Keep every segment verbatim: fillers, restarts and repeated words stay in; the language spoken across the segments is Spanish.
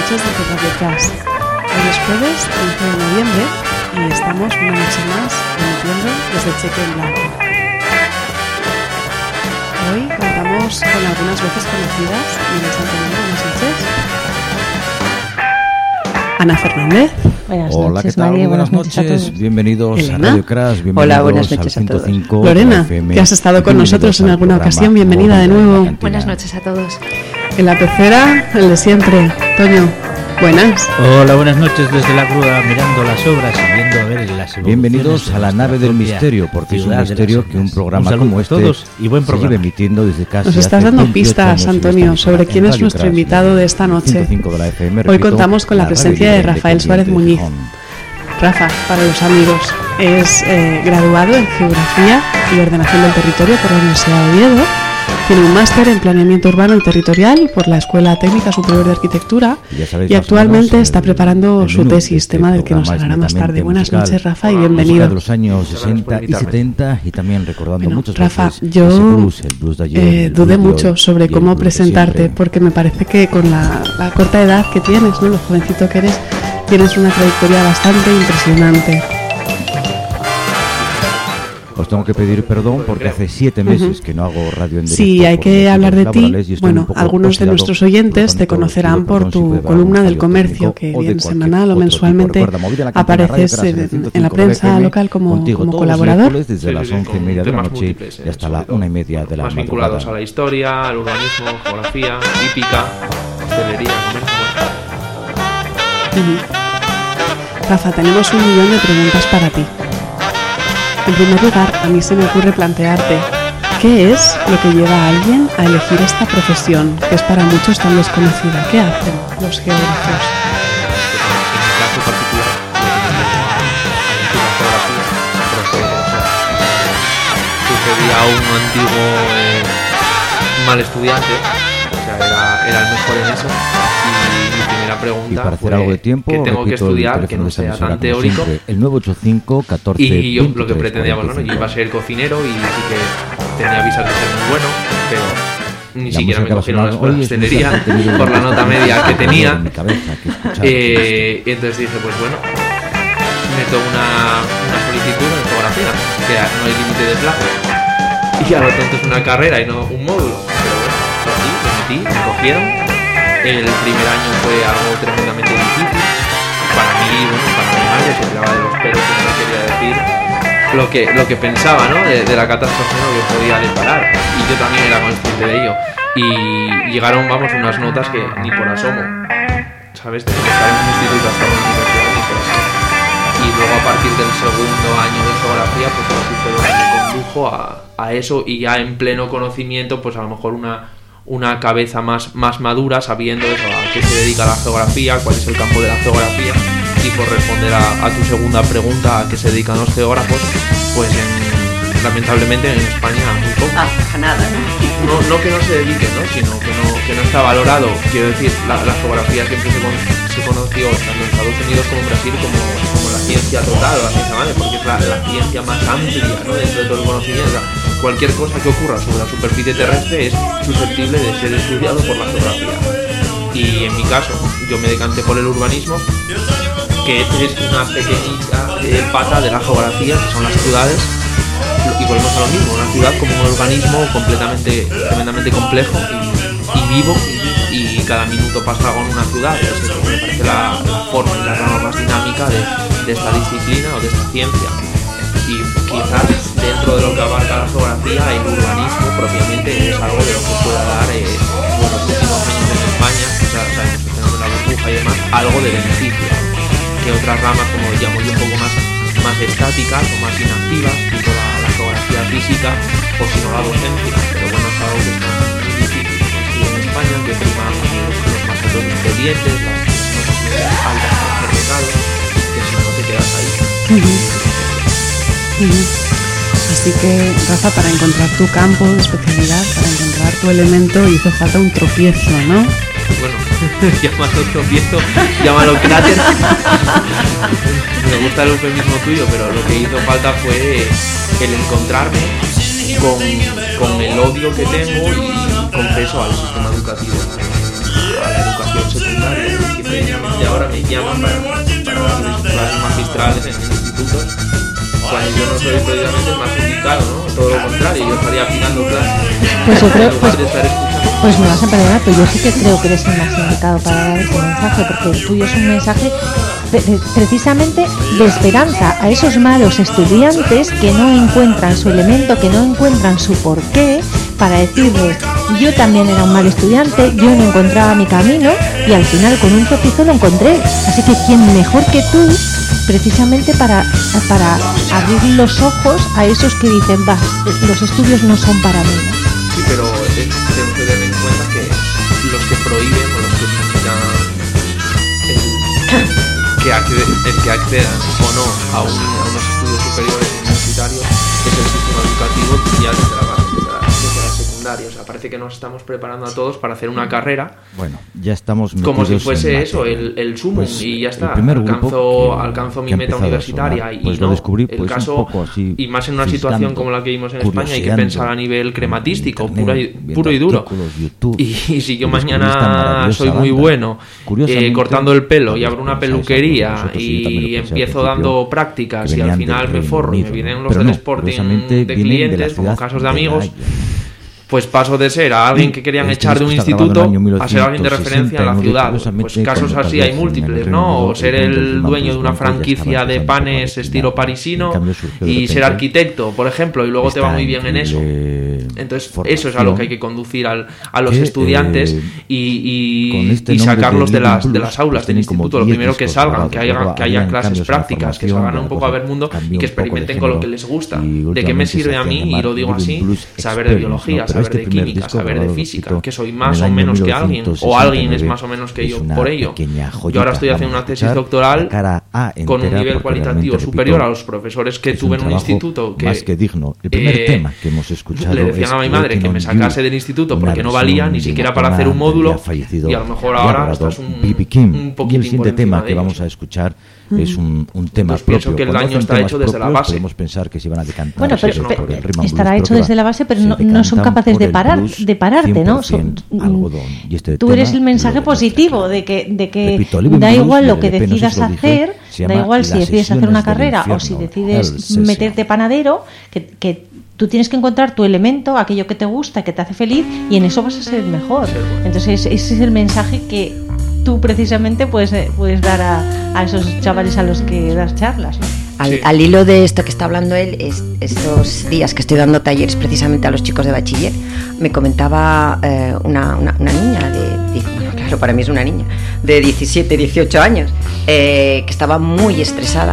noches de Radiotrás. Hoy es jueves treinta de noviembre y estamos una noche más emitiendo desde Cheque en Blanco. Hoy contamos con algunas voces conocidas. Miguel Santonino, buenas noches. Ana Fernández. Buenas Hola, noches, ¿qué tal? María. Buenas, Buenas noches, noches bienvenidos Elena. a Radio Crash, bienvenidos Hola, buenas noches al a todos. ciento cinco Lorena, F M, que has estado con nosotros en alguna programa ocasión, bienvenida de Móvil nuevo. la Cantina. Buenas noches a todos. En la pecera, el de siempre. Toño, buenas. Hola, buenas noches desde la grúa, mirando las obras y viendo a ver las evoluciones. Bienvenidos de a la nuestra nave del propia misterio, porque es un ciudad de misterio las que un Islas. programa Un saludo como a este todos y buen se lleva programa. emitiendo desde casi Nos hace estás dando veintiocho pistas, años en esta Antonio, emisora, sobre en quién es Radio nuestro Crash, invitado de esta noche. ciento cinco de la F M, Hoy repito, contamos con la radio presencia de libre Rafael Suárez independiente Muñiz. de Gijón. Rafa, para los amigos, es eh, graduado en Geografía y Ordenación del Territorio por la Universidad de Oviedo. Tiene un máster en Planeamiento Urbano y Territorial por la Escuela Técnica Superior de Arquitectura Y ya sabéis y más o actualmente menos está el- preparando el su menú de tesis, este tema del que nos programa es hablará más tarde. netamente Buenas musical. noches, Rafa, y Música bienvenido. de los años Muchas gracias sesenta por y invitarme. setenta y también recordando Bueno, muchas Rafa, veces yo ese blues, el blues de ayer, eh, el dudé blues de mucho hoy sobre y el cómo blues de presentarte, siempre. porque me parece que con la, la corta edad que tienes, ¿no? Lo jovencito que eres, tienes una trayectoria bastante impresionante. Os tengo que pedir perdón porque hace siete meses que no hago radio en directo. Sí, hay por que motivos hablar de ti. laborales y estoy un Bueno, poco algunos de oxidado, nuestros por lo oyentes te tanto, conocerán pido por perdón si tu puede haber columna algún del fallo comercio, técnico que o de bien cualquier semanal o otro mensualmente tipo. Recuerda, Móvil de la Cantina, apareces Radio Crash, en, el en ciento la cinco prensa F M, local como, contigo como todos los colaborador. miércoles desde Sí, las sí, once y con media de la temas noche múltiples, y hasta sobre la todo. una y media de la Más vinculados a madrugada. la historia, al urbanismo, geografía, hípica, hostelería, comercio. Ujú. Rafa, tenemos un millón de preguntas para ti. En primer lugar, a mí se me ocurre plantearte ¿qué es lo que lleva a alguien a elegir esta profesión, que es para muchos tan desconocida? ¿Qué hacen los geógrafos? En mi caso particular, lo que me llevó a elegir la geografía, procede, o sea, sucedía un antiguo eh, mal estudiante, o sea, era, era el mejor en eso, y mi primera Y pregunta para hacer fue algo de tiempo, ¿qué tengo que repito el estudiar que teléfono no de esta sea emisora, tan como teórico? siempre, el nueve ocho cinco, catorce, Y yo lo que veintitrés, pretendíamos, ¿no? cuarenta y Yo iba a cinco. ser cocinero y sí que tenía visas de ser muy bueno, pero ni La siquiera me música cogieron la nacional escuela de hoy es hostelería música que he tenido por la nota media que en tenía. mi cabeza, que escuchar, Eh, y entonces dije, pues bueno, meto una, una solicitud en geografía, que no hay límite de plazo. Y a lo tonto es una carrera y no un módulo. Pero bueno, lo metí, me metí, me cogieron. El primer año fue algo tremendamente difícil. Para mí, bueno, para mi madre se tiraba de los pelos y no quería decir lo que, lo que pensaba, ¿no? De, de la catástrofe, ¿no? Que podía deparar. Y yo también era consciente de ello. Y llegaron, vamos, unas notas que ni por asomo. ¿Sabes? Tengo que estar en un instituto hasta la universidad ni por asomo. Y luego a partir del segundo año de geografía, pues sí fue lo que me condujo a, a eso, y ya en pleno conocimiento, pues a lo mejor una, una cabeza más, más madura, sabiendo eso, a qué se dedica la geografía, cuál es el campo de la geografía, y por responder a, a tu segunda pregunta, a qué se dedican los geógrafos, pues en, lamentablemente en España muy poco. Ah, a nada, ¿no? No, no que no se dedique, ¿no? Sino que no, que no está valorado. Quiero decir, la, la geografía siempre se, con, se conoció tanto en Estados Unidos como en Brasil como, como la ciencia total o la ciencia madre, porque es la, la ciencia más amplia, ¿no? Dentro de todo el conocimiento. O sea, cualquier cosa que ocurra sobre la superficie terrestre es susceptible de ser estudiado por la geografía. Y en mi caso, yo me decanté por el urbanismo, que es una pequeñita eh, pata de la geografía, que son las ciudades. Y volvemos a lo mismo, una ciudad como un organismo completamente, tremendamente complejo y, y vivo, y, y cada minuto pasa con una ciudad. Es eso, me parece la, la forma y la rama más dinámica de, de esta disciplina o de esta ciencia. Y quizás dentro de lo que abarca la geografía, el urbanismo propiamente es algo de lo que pueda dar eh, en los últimos años en España, o sea, sabemos que tenemos la burbuja y demás, algo de beneficio, que otras ramas, como llamo yo, un poco más, más estáticas o más inactivas, tipo la, la geografía física, o si no la docencia. Pero bueno, es algo que está muy difícil en España, que prima los, los más altos expedientes, las notas altas para hacer becados, que si no, no te quedas ahí. Uh-huh. Uh-huh. Así que, Rafa, para encontrar tu campo de especialidad, para encontrar tu elemento, hizo falta un tropiezo, ¿no? Bueno, llámalo tropiezo, llámalo cráter. Me gusta el eufemismo tuyo, pero lo que hizo falta fue el encontrarme con, con el odio que tengo y confeso al sistema educativo, a la educación secundaria, que precisamente ahora me llaman para, para darles clases magistrales en institutos, cuando yo no soy precisamente el más indicado, ¿no? Todo lo contrario, yo estaría aplicando clases. Pues yo creo, pues, pues me vas a perdonar, pero yo sí que creo que eres el más indicado para dar ese mensaje, porque el tuyo es un mensaje de, de, precisamente de esperanza a esos malos estudiantes que no encuentran su elemento, que no encuentran su porqué, para decirles, yo también era un mal estudiante, yo no encontraba mi camino y al final con un tropiezo lo encontré. Así que quién mejor que tú, precisamente para, para abrir los ojos a esos que dicen, va, los estudios no son para mí. Sí, pero es, tengo que tener en cuenta que los que prohíben o los que limitan el, que acceden, el que accedan o no a, un, a unos estudios superiores universitarios es el sistema educativo ya desde la base, desde la, desde la secundaria. O sea, parece que nos estamos preparando a todos para hacer una carrera. Bueno, ya estamos como si fuese eso, el, el sumum, pues, y ya está. Alcanzo, que, alcanzo mi meta universitaria sonar, pues y no, descubrí, pues, el caso, un poco así, y más en una situación como la que vimos en España, hay que pensar a nivel crematístico, internet, puro, y, puro y duro. YouTube, y, y si yo mañana soy muy bueno eh, cortando el pelo y abro una peluquería y empiezo dando prácticas y al final me forro y me vienen los del Sporting de clientes como casos de amigos, pues paso de ser a alguien que querían echar de un instituto a ser alguien de referencia en la ciudad. Pues casos así hay múltiples, ¿no? O ser el dueño de una franquicia de panes estilo parisino y ser arquitecto, por ejemplo, y luego te va muy bien en eso. Entonces eso es a lo que hay que conducir al, a los estudiantes y, y, y sacarlos de las, de las aulas del instituto. Lo primero que salgan, que haya, que haya clases prácticas, que salgan un poco a ver mundo y que experimenten con lo que les gusta. ¿De qué me sirve a mí? Y lo digo así, saber de biología, saber este de química, saber de física, que soy más o menos que alguien, o alguien es más o menos que yo por ello. Yo ahora estoy haciendo una tesis doctoral con un nivel cualitativo superior a los profesores que tuve en un instituto, que, más que digno. El primer eh, tema que hemos escuchado le decían a mi madre que me sacase del instituto porque no valía ni siquiera para hacer un módulo, y a lo mejor ahora estás un, un poquitín. Y el siguiente tema que vamos a escuchar es un, un tema pues propio. Pienso que el daño está hecho desde la base. Podemos pensar que se van a decantar. Bueno, pero, pero, pero estará hecho desde la base, pero no, no son capaces de parar, de pararte, ¿no? Son, algodón. Y este tú eres el mensaje positivo de que, de que Repito, da igual lo que decidas hacer, da igual si decides hacer una carrera o si decides meterte panadero, que, que tú tienes que encontrar tu elemento, aquello que te gusta, que te hace feliz, y en eso vas a ser mejor. Entonces ese es el mensaje que tú precisamente puedes, puedes dar a, a esos chavales a los que das charlas, ¿no? Al, sí. al hilo de esto que está hablando él, es, estos días que estoy dando talleres precisamente a los chicos de bachiller, me comentaba eh, una, una, una niña de, bueno, claro, para mí es una niña, de diecisiete, dieciocho años, eh, que estaba muy estresada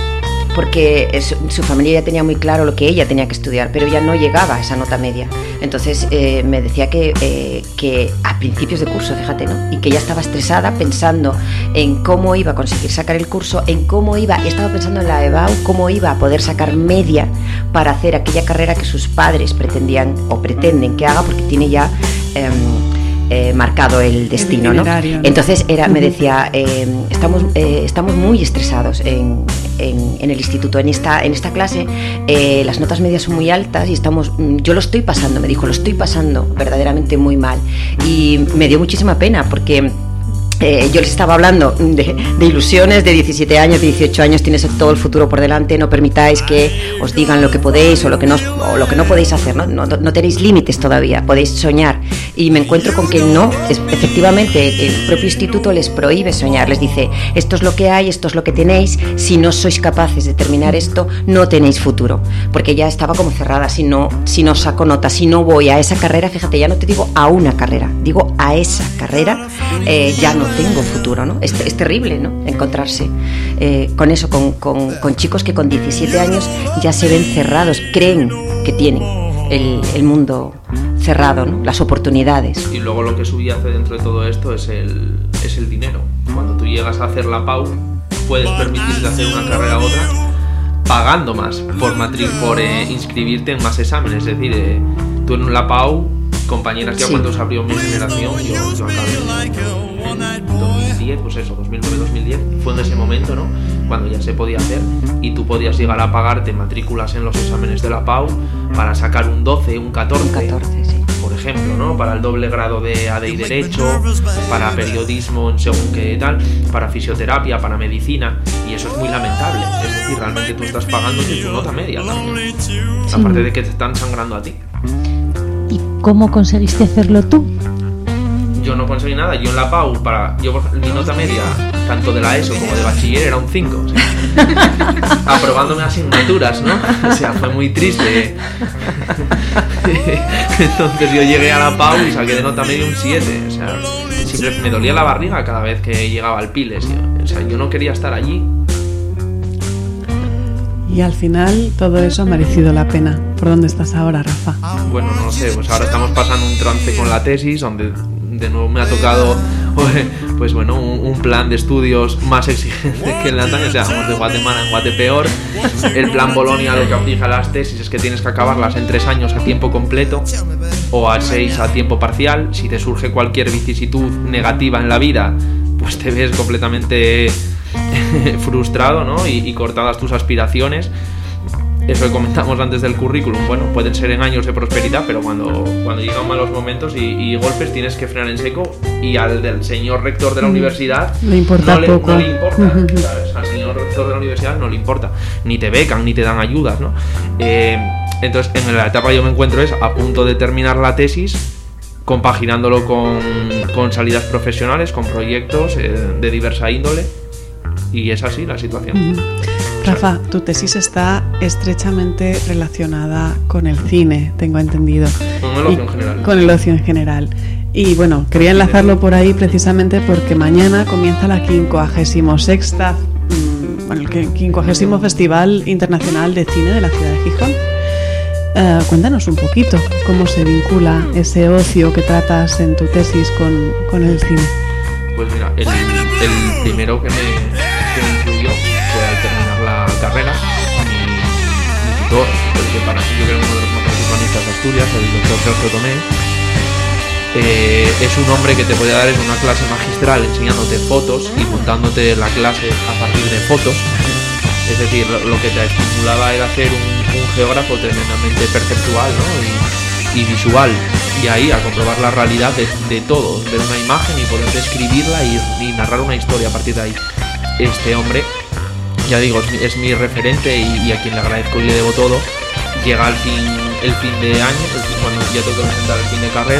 porque su, su familia ya tenía muy claro lo que ella tenía que estudiar, pero ya no llegaba a esa nota media. Entonces eh, me decía que, eh, que a principios de curso, fíjate, ¿no? Y que ella estaba estresada pensando en cómo iba a conseguir sacar el curso, en cómo iba, estaba pensando en la EBAU, cómo iba a poder sacar media para hacer aquella carrera que sus padres pretendían o pretenden que haga, porque tiene ya eh, eh, marcado el destino, el ¿no? ¿no? Entonces era, me decía, eh, estamos, eh, estamos muy estresados en, en, en el instituto, en esta, en esta clase eh, las notas medias son muy altas y estamos, yo lo estoy pasando, me dijo, lo estoy pasando verdaderamente muy mal, y me dio muchísima pena porque Eh, yo les estaba hablando de, de ilusiones, de diecisiete años, de dieciocho años, tienes todo el futuro por delante, no permitáis que os digan lo que podéis o lo que no, o lo que no podéis hacer, ¿no? No, no tenéis límites todavía, podéis soñar. Y me encuentro con que no, es, efectivamente, el propio instituto les prohíbe soñar, les dice, esto es lo que hay, esto es lo que tenéis, si no sois capaces de terminar esto, no tenéis futuro. Porque ya estaba como cerrada, si no, si no saco nota, si no voy a esa carrera, fíjate, ya no te digo a una carrera, digo a esa carrera, eh, ya no tengo futuro, ¿no? Es, es terrible, ¿no? Encontrarse eh, con eso, con, con, con chicos que con diecisiete años ya se ven cerrados, creen que tienen el, el mundo cerrado, ¿no? Las oportunidades. Y luego lo que subyace dentro de todo esto es el, es el dinero. Cuando tú llegas a hacer la P A U, puedes permitirte hacer una carrera u otra pagando más por matri- por eh, inscribirte en más exámenes. Es decir, eh, tú en la P A U, compañeras, ya sí. Cuando se abrió mi generación, yo, yo acabé en dos mil diez, pues eso, dos mil nueve dos mil diez, fue en ese momento, ¿no? Cuando ya se podía hacer y tú podías llegar a pagarte matrículas en los exámenes de la P A U para sacar un doce, un catorce, un catorce, sí. por ejemplo. ejemplo, ¿no? Para el doble grado de A D y Derecho, para periodismo en según qué tal, para fisioterapia, para medicina, y eso es muy lamentable. Es decir, realmente tú estás pagándote tu nota media también, sí. Aparte de que te están sangrando a ti. ¿Y cómo conseguiste hacerlo tú? Yo no conseguí nada, yo en la P A U, para, yo, mi nota media, tanto de la ESO como de bachiller, era un cinco, o sea, aprobándome asignaturas, ¿no? O sea, fue muy triste. Entonces yo llegué a la P A U y saqué de nota media un siete, o sea, siempre me dolía la barriga cada vez que llegaba al Piles, o sea, yo no quería estar allí. Y al final todo eso ha merecido la pena. ¿Por dónde estás ahora, Rafa? Bueno, no sé, pues ahora estamos pasando un trance con la tesis, donde de nuevo me ha tocado, pues bueno, un, un plan de estudios más exigente que en la antaño. O sea, vamos de Guatemala en Guatepeor. El plan Bolonia lo que obliga a las tesis es que tienes que acabarlas en tres años a tiempo completo o a seis a tiempo parcial. Si te surge cualquier vicisitud negativa en la vida, pues te ves completamente frustrado, ¿no? Y, y cortadas tus aspiraciones. Eso que comentamos antes del currículum, bueno, pueden ser en años de prosperidad, pero cuando, cuando llegan malos momentos y, y golpes tienes que frenar en seco, y al del señor rector de la universidad le importa no, le, poco. no le importa, ¿sabes? Al señor rector de la universidad no le importa, ni te becan, ni te dan ayudas, ¿no? Eh, entonces, en la etapa que yo me encuentro es a punto de terminar la tesis, compaginándolo con, con salidas profesionales, con proyectos eh, de diversa índole, y es así la situación. Uh-huh. Rafa, tu tesis está estrechamente relacionada con el cine, tengo entendido. Con el ocio en general. Con el ocio en general. Y bueno, quería enlazarlo por ahí precisamente porque mañana comienza la quincuagésima sexta, mmm, bueno, el quincuagésimo Festival Internacional de Cine de la ciudad de Gijón. Uh, cuéntanos un poquito cómo se vincula ese ocio que tratas en tu tesis con, con el cine. Pues mira, el, el primero que me, que me incluyó fue al terminar la carrera, mi, mi tutor, porque para mí yo creo que uno de los mejores urbanistas de Asturias, el doctor Sergio Tomé, eh, es un hombre que te puede dar en una clase magistral enseñándote fotos y montándote la clase a partir de fotos. Es decir, lo, lo que te estimulaba era ser un, un geógrafo tremendamente perceptual, ¿no? y, y visual, y ahí a comprobar la realidad de, de todo, ver una imagen y poder describirla y, y narrar una historia a partir de ahí. Este hombre, ya digo, es mi, es mi referente y, y a quien le agradezco y le debo todo. Llega al fin, el fin de año, el fin, cuando ya tengo que presentar el fin de carrera,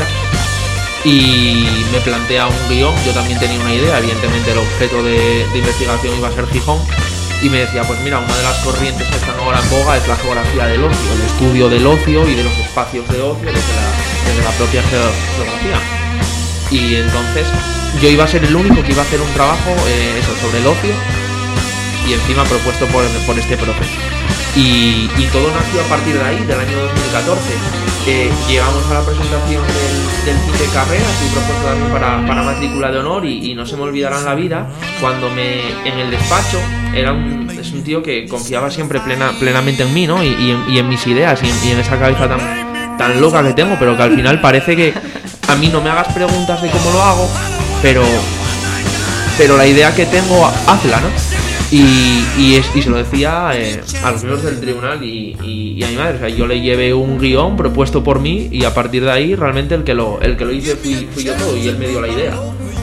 y me plantea un guión. Yo también tenía una idea, evidentemente el objeto de, de investigación iba a ser Gijón, y me decía, pues mira, una de las corrientes que están ahora en boga es la geografía del ocio, el estudio del ocio y de los espacios de ocio desde la, desde la propia geografía. Y entonces yo iba a ser el único que iba a hacer un trabajo eh, eso, sobre el ocio, y encima propuesto por, por este profe. Y, y todo nació a partir de ahí, del año dos mil catorce. Eh, llegamos a la presentación del, del fin de carrera, fui propuesto también para, para matrícula de honor, y, y no se me olvidará en la vida cuando me en el despacho, era un, es un tío que confiaba siempre plena, plenamente en mí, ¿no? Y, y, en, y en mis ideas y en, y en esa cabeza tan, tan loca que tengo, pero que al final parece que a mí no me hagas preguntas de cómo lo hago, pero, pero la idea que tengo, hazla, ¿no? Y, y, es, y se lo decía eh, a los miembros del tribunal y, y, y a mi madre. O sea, yo le llevé un guión propuesto por mí, y a partir de ahí realmente el que lo, el que lo hice fui, fui yo todo, y él me dio la idea.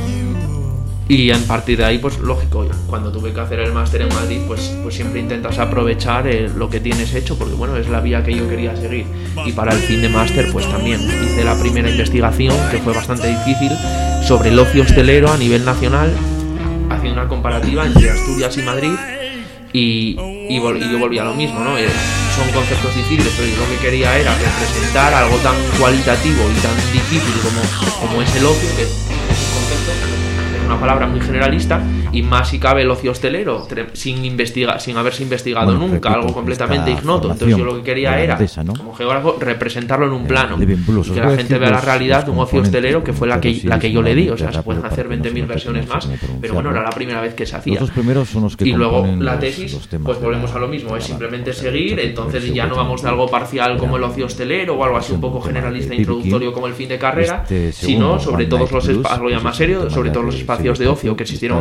Y a partir de ahí, pues lógico, cuando tuve que hacer el máster en Madrid, pues, pues siempre intentas aprovechar eh, lo que tienes hecho, porque bueno, es la vía que yo quería seguir. Y para el fin de máster, pues también hice la primera investigación, que fue bastante difícil, sobre el ocio hostelero a nivel nacional, haciendo una comparativa entre Asturias y Madrid, y, y, vol- y yo volví a lo mismo, ¿no? Eh, son conceptos difíciles, pero yo lo que quería era representar algo tan cualitativo y tan difícil como, como es el ocio, que es un concepto, es una palabra muy generalista, y más si cabe el ocio hostelero, tre- sin investigar, sin haberse investigado bueno, nunca, repito, algo completamente ignoto. Entonces yo lo que quería era, ¿no? Como geógrafo, representarlo en un plano, y que la gente vea la realidad de un ocio hostelero, que fue la que, la que yo le di. O sea, se pueden hacer veinte mil versiones más, pero bueno, era la primera vez que se hacía. Los primeros son los que y luego la los, tesis, los temas pues volvemos a lo mismo, es simplemente seguir. Entonces ya no vamos de algo parcial como el ocio hostelero o algo así un poco generalista, introductorio como el fin de carrera, sino sobre todos los espacios, algo ya más serio, sobre todos los espacios de ocio que existieron en Gijón,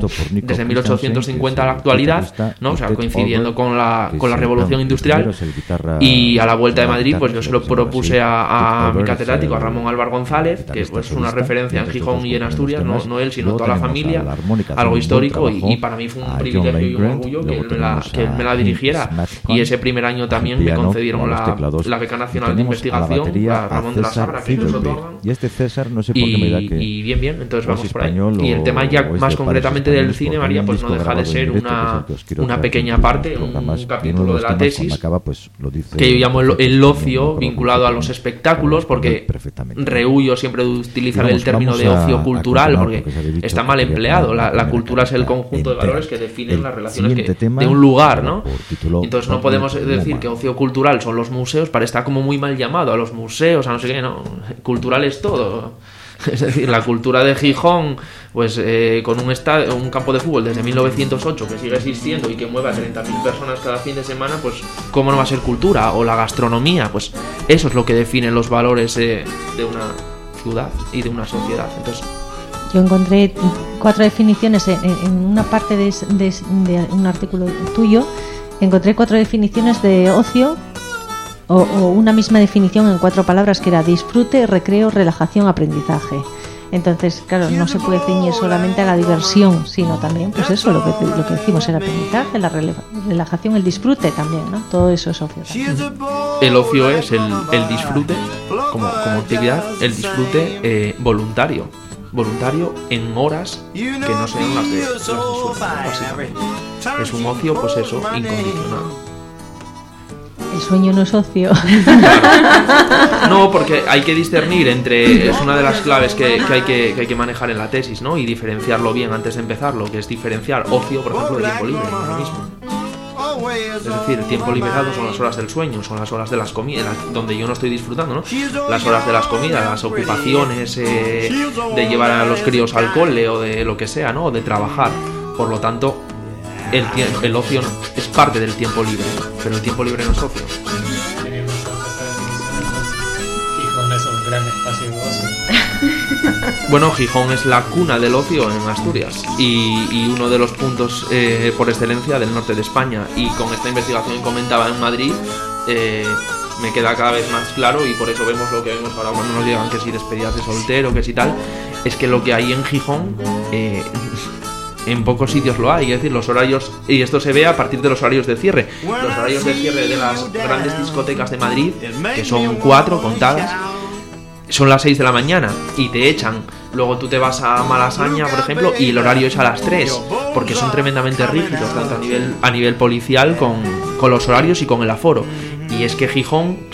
desde mil ochocientos cincuenta a la actualidad, ¿no? O sea, coincidiendo con la, con la revolución industrial. Y a la vuelta de Madrid, pues yo se lo propuse a, a mi catedrático, a Ramón Álvar González, que pues, es una referencia en Gijón y en Asturias, no, no él, sino toda la familia, algo histórico, y, y para mí fue un privilegio y un orgullo que él me la, que él me la dirigiera. Y ese primer año también me concedieron la, la beca nacional de investigación a Ramón de la Sabra, que nos otorgan. Y este César, no sé por qué me da que... Y bien, bien, entonces vamos por ahí. Y el tema ya más concretamente del cine, María, pues no deja de ser una, una pequeña parte, un capítulo de la tesis, que yo llamo el, el ocio vinculado a los espectáculos, porque rehuyo siempre de utilizar el término de ocio cultural, porque está mal empleado. La, la cultura es el conjunto de valores que definen las relaciones que, de un lugar, ¿no? Entonces no podemos decir que ocio cultural son los museos, para estar como muy mal llamado a los museos, a no sé qué, no. Cultural es todo. Es decir, la cultura de Gijón, pues eh, con un, estadio, un campo de fútbol desde mil novecientos ocho que sigue existiendo y que mueve a treinta mil personas cada fin de semana, pues ¿cómo no va a ser cultura? O la gastronomía, pues eso es lo que define los valores eh, de una ciudad y de una sociedad. Entonces, yo encontré cuatro definiciones en, en una parte de, de, de un artículo tuyo, encontré cuatro definiciones de ocio. O, o una misma definición en cuatro palabras, que era disfrute, recreo, relajación, aprendizaje. Entonces, claro, no se puede ceñir solamente a la diversión, sino también, pues eso, lo que, lo que decimos, el aprendizaje, la relajación, el disfrute también, ¿no? Todo eso es ocio también. El ocio es el, el disfrute como, como actividad, el disfrute eh, voluntario. Voluntario en horas que no sean las de, las de sueño, básicamente. Es un ocio, pues eso, incondicional. El sueño no es ocio. No, porque hay que discernir entre... Es una de las claves que, que, hay que, que hay que manejar en la tesis, ¿no? Y diferenciarlo bien antes de empezarlo, que es diferenciar ocio, por ejemplo, de tiempo libre, no es lo mismo. Es decir, el tiempo liberado son las horas del sueño, son las horas de las comidas, donde yo no estoy disfrutando, ¿no? Las horas de las comidas, las ocupaciones, eh, de llevar a los críos al cole o de lo que sea, ¿no? O de trabajar. Por lo tanto, el, el ocio es parte del tiempo libre, pero el tiempo libre no es ocio. Gijón es un gran espacio de ocio. Bueno, Gijón es la cuna del ocio en Asturias y, y uno de los puntos eh, por excelencia del norte de España. Y con esta investigación que comentaba en Madrid, eh, me queda cada vez más claro, y por eso vemos lo que vemos ahora cuando nos llegan, que si despedidas de soltero, que si tal, es que lo que hay en Gijón... Eh, en pocos sitios lo hay, es decir, los horarios, y esto se ve a partir de los horarios de cierre. Los horarios de cierre de las grandes discotecas de Madrid, que son cuatro contadas, son las seis de la mañana y te echan. Luego tú te vas a Malasaña, por ejemplo, y el horario es a las tres, porque son tremendamente rígidos, tanto a nivel, a nivel policial con, con los horarios y con el aforo. Y es que Gijón, tú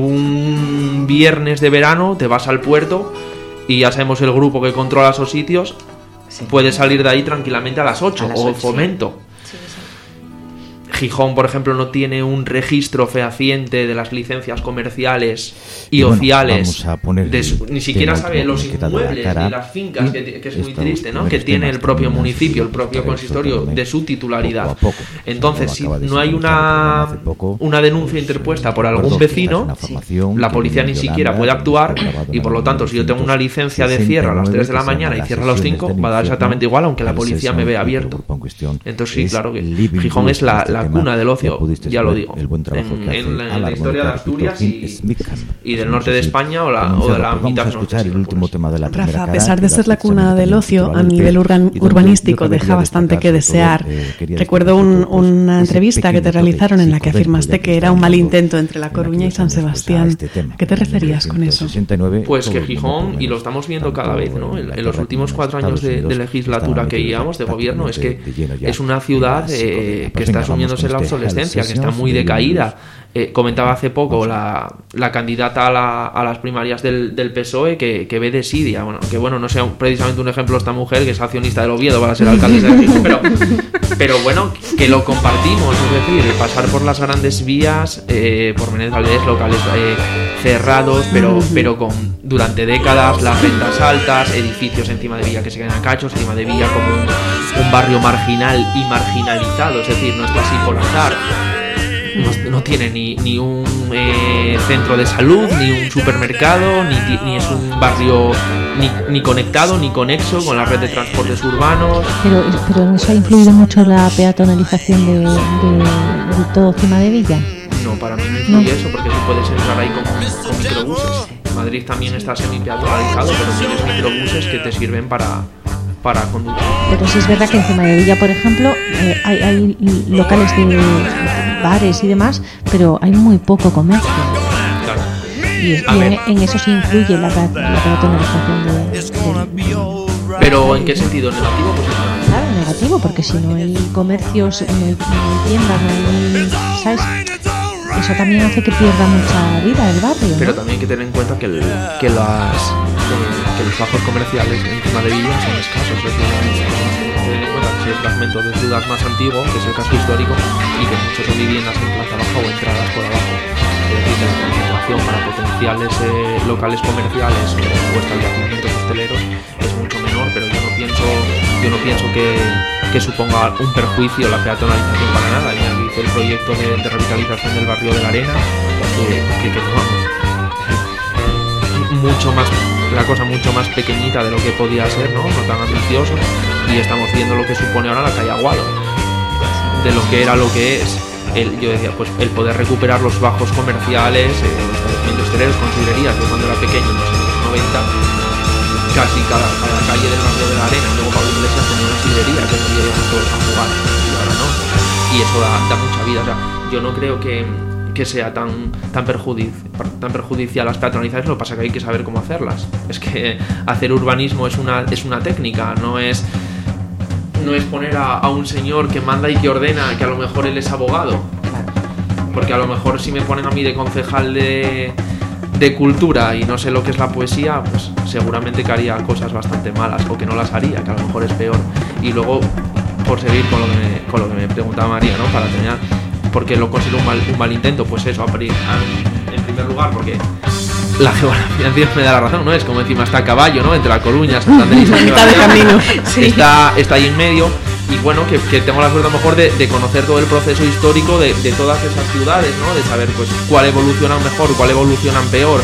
un viernes de verano te vas al puerto y ya sabemos el grupo que controla esos sitios. Sí. Puedes salir de ahí tranquilamente a las ocho, a las o ocho, Fomento. Sí. Sí, sí. Gijón, por ejemplo, no tiene un registro fehaciente de las licencias comerciales y, y bueno, ociales. De su, ni siquiera sabe los inmuebles ni las fincas, que, que es muy triste, ¿no? Que tiene el propio municipio, el propio consistorio, de su titularidad. Entonces, si no hay una, una denuncia interpuesta por algún vecino, la policía ni siquiera puede actuar, y por lo tanto, si yo tengo una licencia de cierre a las tres de la mañana y cierro a las cinco, va a dar exactamente igual, aunque la policía me vea abierto. Entonces, sí, claro que Gijón es la, la cuna del ocio, ya lo digo, en, en, en la historia de Asturias y, y del norte de España, o, la, o de la mitad norte. Rafa, a pesar de ser la cuna del ocio, a nivel urban, urbanístico deja bastante que desear. Recuerdo un, una entrevista que te realizaron en la que afirmaste que era un mal intento entre La Coruña y San Sebastián. ¿A qué te referías con eso? Pues que Gijón, y lo estamos viendo cada vez, ¿no? En, en los últimos cuatro años de, de legislatura que llevamos, de gobierno, es que es una ciudad eh, que está asumiéndose la obsolescencia, que está muy decaída. Eh, comentaba hace poco la, la candidata a, la, a las primarias del, del P S O E que, que ve desidia, bueno, que bueno, no sea precisamente un ejemplo esta mujer que es accionista del Oviedo para ser alcaldesa de Gijón, pero, pero bueno, que lo compartimos, es decir, pasar por las grandes vías, eh, por Menéndez Valdés, locales eh, cerrados, pero, pero con durante décadas las rentas altas, edificios encima de vía que se quedan a cachos, encima de vía como un, un barrio marginal y marginalizado, es decir, no está así por azar. No, no tiene ni, ni un eh, centro de salud, ni un supermercado, ni, ni es un barrio ni, ni conectado ni conexo con la red de transportes urbanos. Pero, pero en eso ha influido mucho la peatonalización de, de, de todo Cima de Villa. No, para mí no influye no. eso, porque tú puedes entrar ahí con, con microbuses. Madrid también está semi-peatonalizado, pero tienes microbuses que te sirven para, para conducir. Pero sí es verdad que en Cima de Villa, por ejemplo, eh, hay, hay locales de bares y demás, pero hay muy poco comercio. Claro. Y, y en, en eso sí influye la, la peatonalización de, de... ¿Pero en qué sentido? ¿Negativo? Pues claro, negativo, porque si no hay comercios, no hay, no hay tiendas, no hay... ¿sabes? Eso también hace que pierda mucha vida el barrio, ¿no? Pero también hay que tener en cuenta que, el, que, las, eh, que los bajos comerciales en Cima de Villa son escasos. Es decir, hay que tener en cuenta que es el fragmento de ciudad más antiguo, que es el casco histórico, y que muchos son viviendas en planta baja o entradas por abajo. Es decir, que la concentración para potenciales eh, locales comerciales o, o establecimientos hosteleros es mucho menor, pero yo no pienso, yo no pienso que, que suponga un perjuicio la peatonalización para nada. Ya hice el proyecto de, de revitalización del barrio de la Arena, que, que, que vamos, mucho más, la cosa mucho más pequeñita de lo que podía ser, ¿no? No tan ambicioso, y estamos viendo lo que supone ahora la calle Aguado, de lo que era lo que es. El, yo decía, pues el poder recuperar los bajos comerciales, eh, los establecimientos hosteleros, considerarías que cuando era pequeño, en los años noventa, casi cada, cada calle del barrio de la Arena, y luego Pablo Iglesias tenía una sidrería que no íbamos todos a jugar, y ahora no. Y eso da, da mucha vida. O sea, yo no creo que, que sea tan, tan, perjudic, tan perjudicial las peatonalizaciones, lo que pasa es que hay que saber cómo hacerlas. Es que hacer urbanismo es una, es una técnica, no es... no es poner a, a un señor que manda y que ordena, que a lo mejor él es abogado. Porque a lo mejor si me ponen a mí de concejal de, de cultura y no sé lo que es la poesía, pues seguramente que haría cosas bastante malas, o que no las haría, que a lo mejor es peor. Y luego, por seguir con lo que me, con lo que me preguntaba María, ¿no? Para terminar, ¿por qué lo considero un mal, un mal intento? Pues eso, en primer lugar, porque la geografía me da la razón, ¿no? Es como encima está a caballo, ¿no? Entre La Coruña, Santander y San mitad de camino. Sí. Está, está ahí en medio, y bueno, que, que tengo la suerte a lo mejor de, de conocer todo el proceso histórico de, de todas esas ciudades, ¿no? De saber pues cuál evolucionan mejor, cuál evolucionan peor.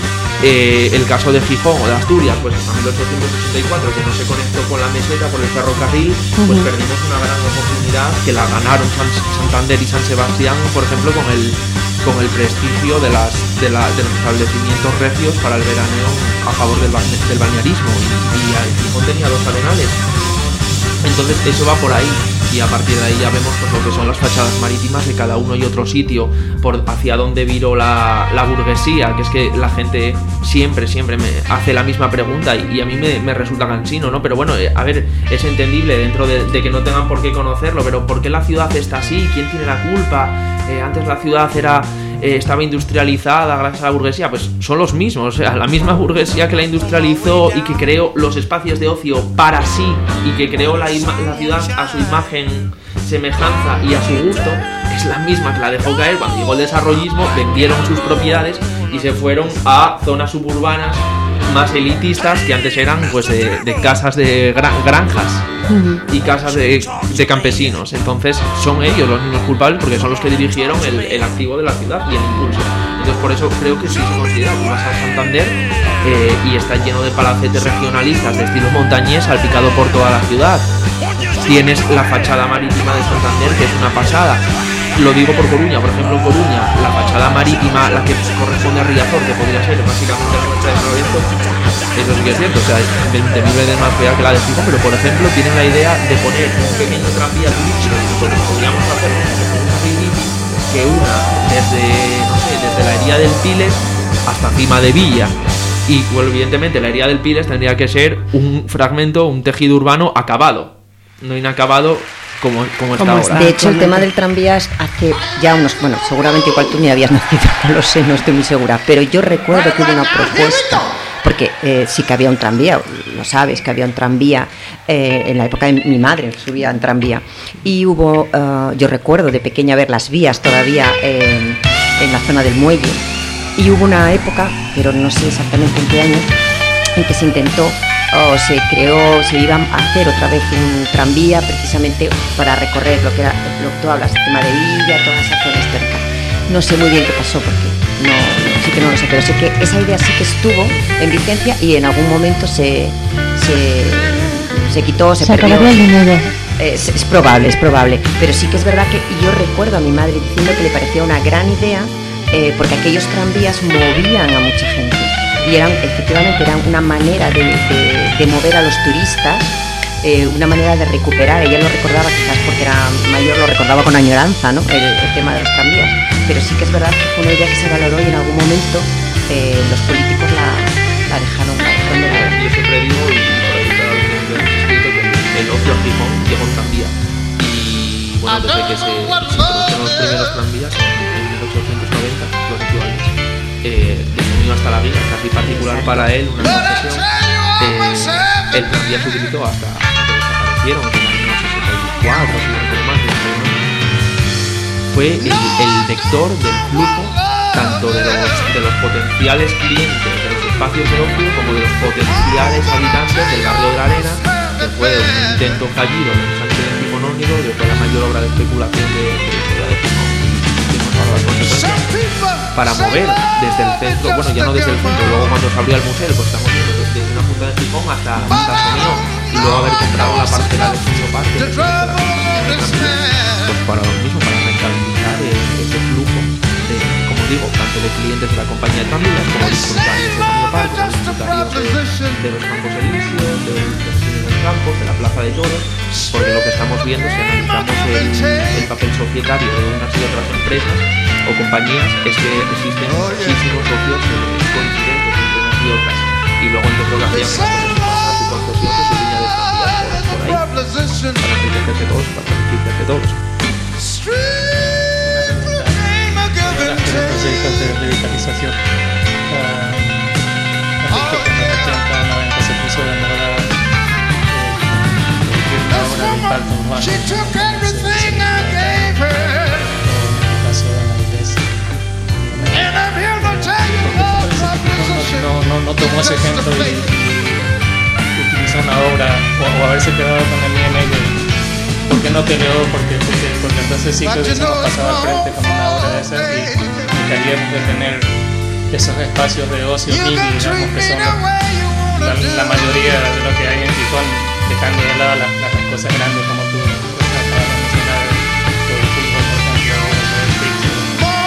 Eh, el caso de Gijón o de Asturias, pues hasta mil ochocientos ochenta y cuatro, que no se conectó con la meseta por el ferrocarril, pues uh-huh. perdimos una gran oportunidad que la ganaron San, Santander y San Sebastián, por ejemplo, con el con el prestigio de, las, de, la, de los establecimientos regios para el veraneo a favor del, del balnearismo, y, y Gijón tenía dos arenales. Entonces eso va por ahí, y a partir de ahí ya vemos pues, lo que son las fachadas marítimas de cada uno y otro sitio, por hacia dónde viró la, la burguesía, que es que la gente siempre, siempre me hace la misma pregunta, y, y a mí me, me resulta cansino, ¿no? Pero bueno, eh, a ver, es entendible dentro de, de que no tengan por qué conocerlo, pero ¿por qué la ciudad está así? ¿Quién tiene la culpa? Eh, antes la ciudad era... Eh, estaba industrializada gracias a la burguesía. Pues son los mismos, o sea, la misma burguesía que la industrializó y que creó los espacios de ocio para sí, y que creó la, ima- la ciudad a su imagen, semejanza y a su gusto, es la misma que la dejó caer cuando llegó el desarrollismo, vendieron sus propiedades y se fueron a zonas suburbanas más elitistas, que antes eran pues de, de casas de gran, granjas y casas de, de campesinos. Entonces son ellos los mismos culpables, porque son los que dirigieron el, el activo de la ciudad y el impulso. Entonces por eso creo que sí se considera que vas a Santander eh, y está lleno de palacetes regionalistas de estilo montañés salpicado por toda la ciudad. Tienes la fachada marítima de Santander, que es una pasada. Lo digo por Coruña, por ejemplo, en Coruña, la fachada marítima, la que corresponde a Riazor, que podría ser básicamente la concha de Lorenzo, eso sí que es cierto, o sea, veinte mil veces más fea que la de Gijón, pero por ejemplo tienen la idea de poner un pequeño tranvía turístico, nosotros podríamos hacer que una desde, no sé, desde la Hería del Piles hasta Cima de Villa. Y bueno, evidentemente la Hería del Piles tendría que ser un fragmento, un tejido urbano acabado, no inacabado como, como está ahora. Está. De hecho, el tema del tranvía hace ya unos... Bueno, seguramente igual tú ni habías nacido, no lo sé, no estoy muy segura, pero yo recuerdo que hubo una propuesta, porque eh, sí que había un tranvía, lo sabes, que había un tranvía, eh, en la época de mi madre subía en tranvía, y hubo, uh, yo recuerdo de pequeña ver las vías todavía eh, en la zona del muelle, y hubo una época, pero no sé exactamente en qué año, en que se intentó... o se creó, se iba a hacer otra vez un tranvía precisamente para recorrer lo que era, lo que tú hablas, Cima de Villa, toda esa zona histórica. No sé muy bien qué pasó porque no, sí que no lo sé, pero sé que esa idea sí que estuvo en vigencia y en algún momento se se, se quitó, se, se perdió. acabaría el dinero. Es, es probable, es probable, pero sí que es verdad que yo recuerdo a mi madre diciendo que le parecía una gran idea, eh, porque aquellos tranvías movían a mucha gente y eran, efectivamente, eran una manera de, de, de mover a los turistas, eh, una manera de recuperar. Ella lo recordaba, quizás porque era mayor, lo recordaba con añoranza, ¿no? el, el tema de los tranvías, pero sí que es verdad que fue una idea que se valoró y en algún momento eh, los políticos la, la dejaron, la dejaron de lado. Yo siempre digo, y por ahí está escrito, que el ocio a Gijón llegó en tranvía. Y bueno, desde que se, se introdujeron los primeros tranvías en mil ochocientos noventa, los equivalentes, eh, desde Unido hasta la Villa, casi particular para él, una concesión, eh, el tranvía se utilizó hasta, hasta que desaparecieron en el año sesenta y cuatro, si no recuerdo mal, fue el, el vector del flujo tanto de los, de los potenciales clientes de los espacios de ocio como de los potenciales habitantes del barrio de la Arena, que fue un intento fallido de un Sánchez decimonónico, que fue la mayor obra de especulación de la historia de Gijón, y vimos ahora las consecuencias, para mover desde el centro, bueno, ya no desde el centro, luego cuando se abrió el museo, pues estamos viendo desde una punta de Gijón hasta, hasta Somión, y luego haber comprado la parcela de Somión Parque, pues para lo mismo, para rentabilizar ese flujo de, como digo, tanto de clientes de la compañía de tranvías como disfrutarios de Somión Parque, como disfrutarios de, de los campos elíseos, de, de los campos, de la plaza de toros, porque lo que estamos viendo, si analizamos el, el papel societario de unas y otras empresas o compañías, es que existen muchísimos socios coincidentes entre unas y otras, y luego entonces lo que hacían era pasar su concesión de su línea de tranvías por, por ahí, para enriquecerse todos, para beneficiarse todos. Los proyectos de revitalización. Uh, Has visto que en los ochenta, noventa se puso de moda eh, una obra de impacto urbano. En el caso de la iglesia. No, no, no tomó ese ejemplo y, y utilizó una obra, o, o haberse quedado con el I M E. ¿Por qué no peleó? Porque, porque, porque entonces sí que hubiésemos pasado al frente con una obra de esas y dejaríamos de tener esos espacios de ocio mini, digamos, que son la, la mayoría de lo que hay en Gijón, dejando de lado las, las cosas grandes como tú acabas de mencionar, todo el fútbol, por ejemplo, todo el fútbol.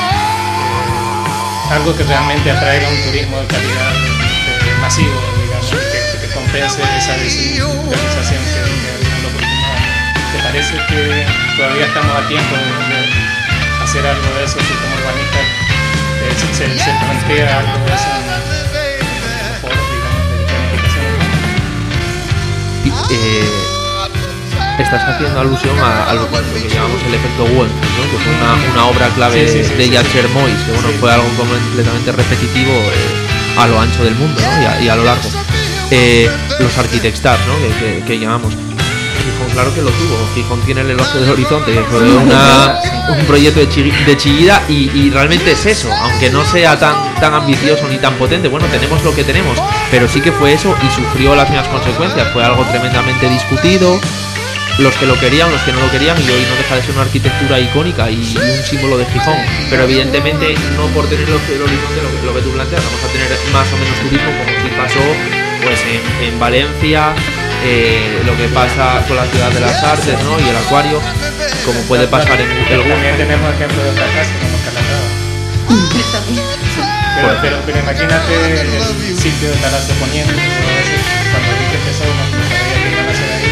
Eh, algo que realmente atraiga un turismo de calidad eh, masivo, digamos, que, que compense esa desindustrialización que vivimos los últimos años. ¿Te parece que todavía estamos a tiempo de, de hacer algo de eso? Si como urbanista eh, se, se, se plantea algo de eso en los foros, digamos, de planificación urbana. Eh, estás haciendo alusión a, a lo, lo que llamamos el efecto Wentworth, ¿no? Que fue una, una obra clave sí, sí, sí, de Yasser Mois, que bueno, sí. fue algo completamente repetitivo eh, a lo ancho del mundo, ¿no? y, a, y a lo largo. Eh, los Architectstars, ¿no? que, que, que llamamos. Gijón, claro que lo tuvo. Gijón tiene el elogio del horizonte, que fue una, un proyecto de, chi, de Chillida y, y realmente es eso, aunque no sea tan, tan ambicioso ni tan potente. Bueno, tenemos lo que tenemos, pero sí que fue eso y sufrió las mismas consecuencias. Fue algo tremendamente discutido, los que lo querían, los que no lo querían, y hoy no deja de ser una arquitectura icónica y un símbolo de Gijón. Pero evidentemente no por tener el horizonte, lo que, lo que tú planteas, vamos a tener más o menos turismo como si pasó pues en, en Valencia. Eh, lo que pasa con la ciudad de las artes, ¿no? Y el acuario, como puede pasar en el Guggenheim. También tenemos ejemplos de fracaso como Calatrava. Pero, pero, pero imagínate el sitio de Palacio Poniente, cuando vi que empezó, no sabía que iban a hacer ahí.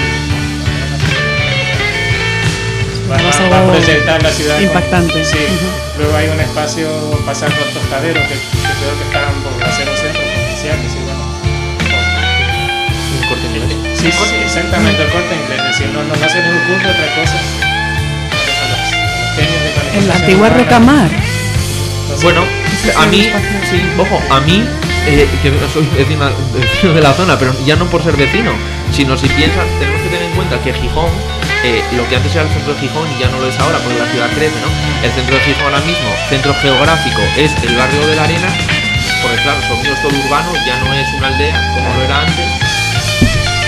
Van a, va a proyectar la ciudad impactante. Con, sí. Uh-huh. Luego hay un espacio, pasar por Tostadero, que, que creo que están por hacer un centro comercial, que sí, bueno. Corte inglés. Sí, sí, exactamente, el Corte Inglés. Es decir, no, no, no se les ocurre otra cosa a los, a los genios de planificación. En la antigua Rocamar. Bueno, a mí, sí, ojo, a mí, eh, que soy vecino, vecino de la zona, pero ya no por ser vecino, sino si piensas, tenemos que tener en cuenta que Gijón, eh, lo que antes era el centro de Gijón y ya no lo es ahora porque la ciudad crece, ¿no? El centro de Gijón ahora mismo, centro geográfico, es el barrio de la Arena, porque claro, Somío es todo urbano, ya no es una aldea como lo era antes.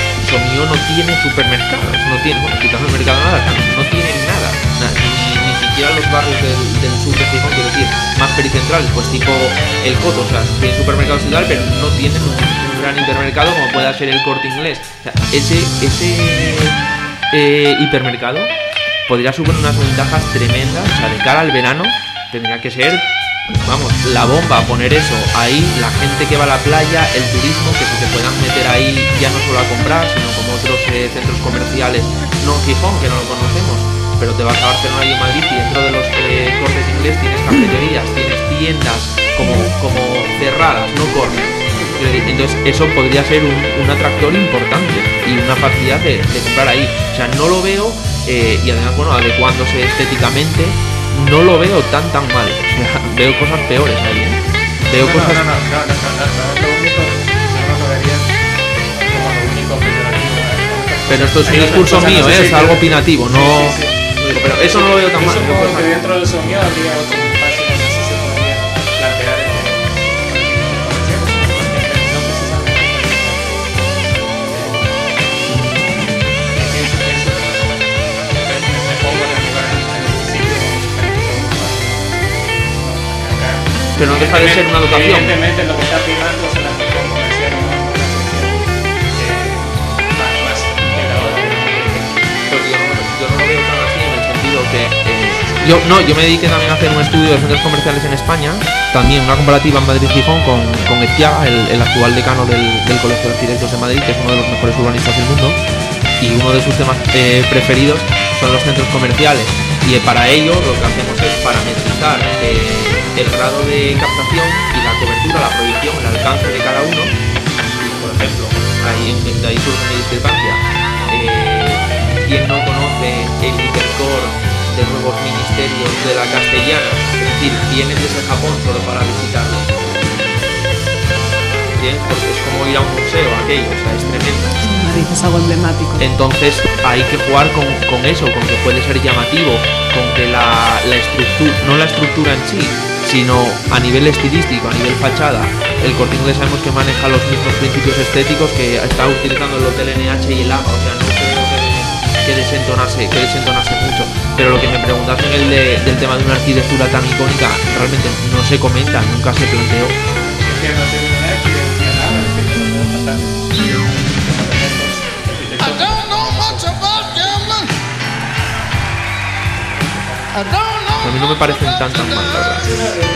Somío no tiene supermercados, no tiene, bueno, quitando el mercado nada, no, no tiene nada, nada ni, ni siquiera los barrios del, del sur de Gijón, quiero decir, más pericentrales, pues tipo el Coto, o sea, tienen supermercados y tal, pero no tienen un, un gran hipermercado como pueda ser el Corte Inglés. O sea, ese, ese eh, hipermercado podría suponer unas ventajas tremendas, o sea, de cara al verano tendría que ser, vamos, la bomba, poner eso ahí, la gente que va a la playa, el turismo, que se te puedan meter ahí ya no solo a comprar, sino como otros eh, centros comerciales, no en Gijón, que no lo conocemos, pero te vas a Barcelona y a Madrid y dentro de los eh, Cortes Inglés tienes cafeterías, tienes tiendas como, como cerradas, no corner. Entonces eso podría ser un, un atractor importante y una facilidad de, de comprar ahí. O sea, no lo veo, eh, y además, bueno, adecuándose estéticamente, no lo veo tan tan mal. O sea, veo cosas peores ahí, ¿eh? Veo no, cosas... no, no, no, no, no, no, no, lo único, yo no lo vería como lo único peyorativo. Pero esto es un discurso mío, ¿eh? Es algo opinativo, no... Sí, sí, sí. Pero eso no lo veo tan mal. Yo supongo que dentro de eso mío habría otro espacio donde sí se podría plantear el pero no deja de ser una educación. Evidentemente lo que está primando es la sección comercial, una sección eh, más, más integradora. Pues yo, no, yo no lo veo tan así en el sentido que eh, yo no yo me dediqué también a hacer un estudio de centros comerciales en España, también una comparativa en Madrid-Gijón con, con Ezquiaga, el, el actual decano del, del Colegio de Arquitectos de Madrid, que es uno de los mejores urbanistas del mundo, y uno de sus temas eh, preferidos son los centros comerciales, y eh, para ello lo que hacemos es parametrizar eh, el grado de captación y la cobertura, la proyección, el alcance de cada uno. Y, por ejemplo, ahí, de ahí surge mi discrepancia. Eh, ¿Quién no conoce el hipercore de nuevos ministerios de la Castellana? Es decir, vienen desde Japón solo para visitarlo. ¿Bien? Porque es como ir a un museo aquello, o sea, es tremendo. Madrid es algo emblemático. Entonces hay que jugar con, con eso, con que puede ser llamativo, con que la, la estructura, no la estructura en sí, sino a nivel estilístico, a nivel fachada. El Corte Inglés sabemos que maneja los mismos principios estéticos que está utilizando el Hotel N H y el A M A, o sea, no creo que, que desentonase, que desentonase mucho. Pero lo que me preguntas en el de, del tema de una arquitectura tan icónica, realmente no se comenta, nunca se planteó. Es que no tiene una evidencia nada, es que yo veo bastantes A mí no me parecen tan tan mal, la verdad.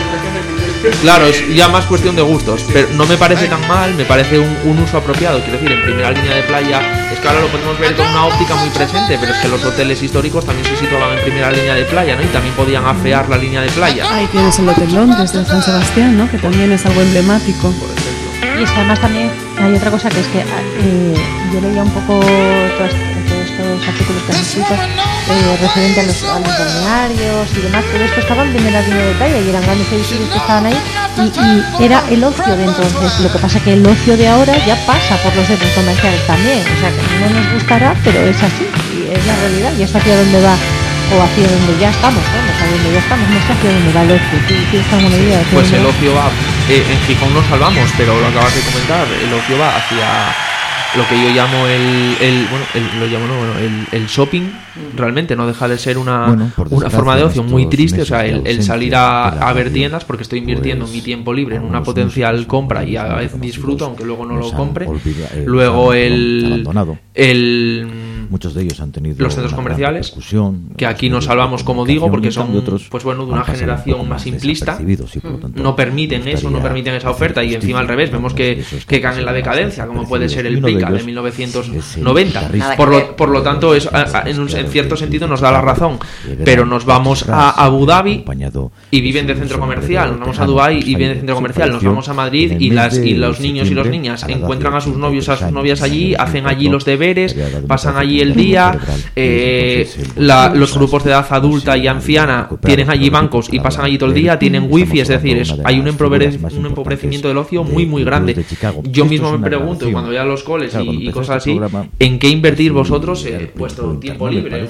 Claro, es ya más cuestión de gustos, pero no me parece tan mal, me parece un, un uso apropiado. Quiero decir, en primera línea de playa, es que ahora lo podemos ver con una óptica muy presente, pero es que los hoteles históricos también se situaban en primera línea de playa, ¿no? Y también podían afear la línea de playa. Ahí tienes el Hotel Londres de San Sebastián, ¿no? Que también es algo emblemático. Por ejemplo. Y es que además también hay otra cosa que es que eh, yo leía un poco todos, todos estos artículos que han escrito eh, referente a los, a los balnearios y demás, todo esto estaba en primera línea de playa y eran grandes edificios que estaban ahí y, y era el ocio de entonces. Lo que pasa es que el ocio de ahora ya pasa por los centros comerciales también, o sea que no nos gustará, pero es así y es la realidad y es hacia donde va, o hacia donde ya estamos, ¿no? Hacia donde ya estamos, no sé hacia donde va el ocio. ¿Tú tienes alguna idea? Pues el ocio va, eh, en Gijón nos salvamos, pero lo acabas de comentar, el ocio va hacia lo que yo llamo el, el bueno, el, lo llamo no, bueno, el, el shopping. Realmente no deja de ser una, bueno, una forma de ocio muy triste, o sea, el, el salir a, a ver tiendas porque estoy invirtiendo pues, mi tiempo libre en una potencial compra y a la vez disfruto, aunque luego no lo compre. Olvida, eh, luego el, abandonado. el muchos de ellos han tenido los centros comerciales, que aquí nos salvamos, como digo, porque son otros, pues bueno, de una generación más simplista, no permiten eso, no permiten esa oferta y encima al revés, vemos que, que caen en la decadencia, como puede ser el Pica de mil novecientos noventa. Por lo, por lo tanto, es, en, un, en cierto sentido nos da la razón, pero nos vamos a Abu Dhabi y viven de centro comercial, nos vamos a Dubái y viven de centro comercial, nos vamos a Madrid y, las, y los niños y las niñas encuentran a sus novios, a sus novias allí, hacen allí los deberes, pasan allí el día, eh, la, los grupos de edad adulta y anciana tienen allí bancos y pasan allí todo el día, tienen wifi, es decir, es, hay un, empobre, un empobrecimiento del ocio muy muy grande. Yo mismo me pregunto, cuando voy a los coles y, y cosas así, ¿en qué invertir vosotros eh, vuestro tiempo libre? Un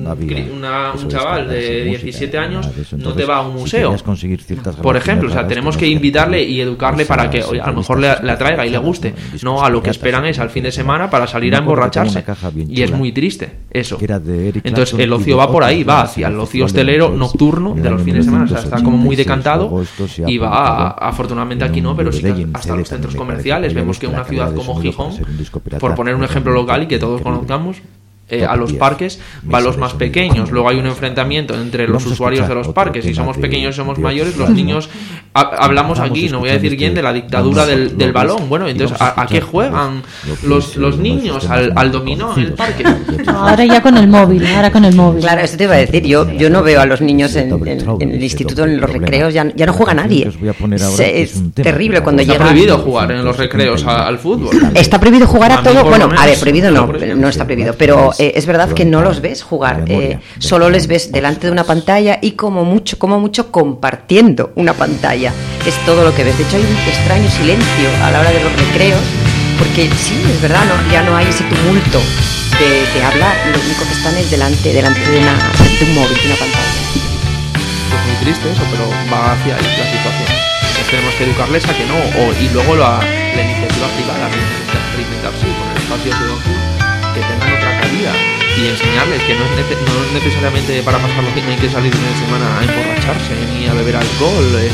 una, un chaval de diecisiete años no te va a un museo, por ejemplo. O sea, tenemos que invitarle y educarle para que oye, a lo mejor le, le atraiga y le guste. No, a lo que esperan es al fin de semana para salir a emborracharse. Y es muy triste eso. Entonces el ocio va por ahí, va hacia el ocio hostelero nocturno de los fines de semana. O sea, está como muy decantado y va, a, afortunadamente aquí no, pero sí que hasta los centros comerciales. Vemos que una ciudad como Gijón, por poner un ejemplo local y que todos conozcamos, Eh, a los parques van los más pequeños. Luego hay un enfrentamiento entre los usuarios de los parques. Si somos pequeños y somos mayores, los niños ha, hablamos aquí, no voy a decir quién, de la dictadura del, del balón. Bueno, entonces ¿a, a qué juegan los, los niños? Al, al dominó en el parque. Ahora ya con el móvil, ahora con el móvil. Claro, eso te iba a decir. Yo, yo no veo a los niños en, en, en el instituto, en los recreos, ya, ya no juega nadie. Es, es terrible cuando está llega. Está prohibido jugar en los recreos a, al fútbol. Está prohibido jugar a, a todo. Bueno, a ver, prohibido no, no está prohibido, pero Eh, es verdad que no los ves jugar, eh, solo les ves delante de una pantalla y como mucho, como mucho compartiendo una pantalla. Es todo lo que ves. De hecho hay un extraño silencio a la hora de los recreos, porque sí, es verdad, no, ya no hay ese tumulto de, de hablar. Lo único que están es delante, delante de, una, de un móvil, de una pantalla. Pues muy triste eso, pero va hacia ahí la situación. Entonces tenemos que educarles a que no, o, y luego la, la iniciativa privada de experimentar sí, con el espacio de ocio, que tengan otra calidad y enseñarles que no es, nece- no es necesariamente para pasarlo bien, no hay que salir de una semana a emborracharse ni a beber alcohol. Eh.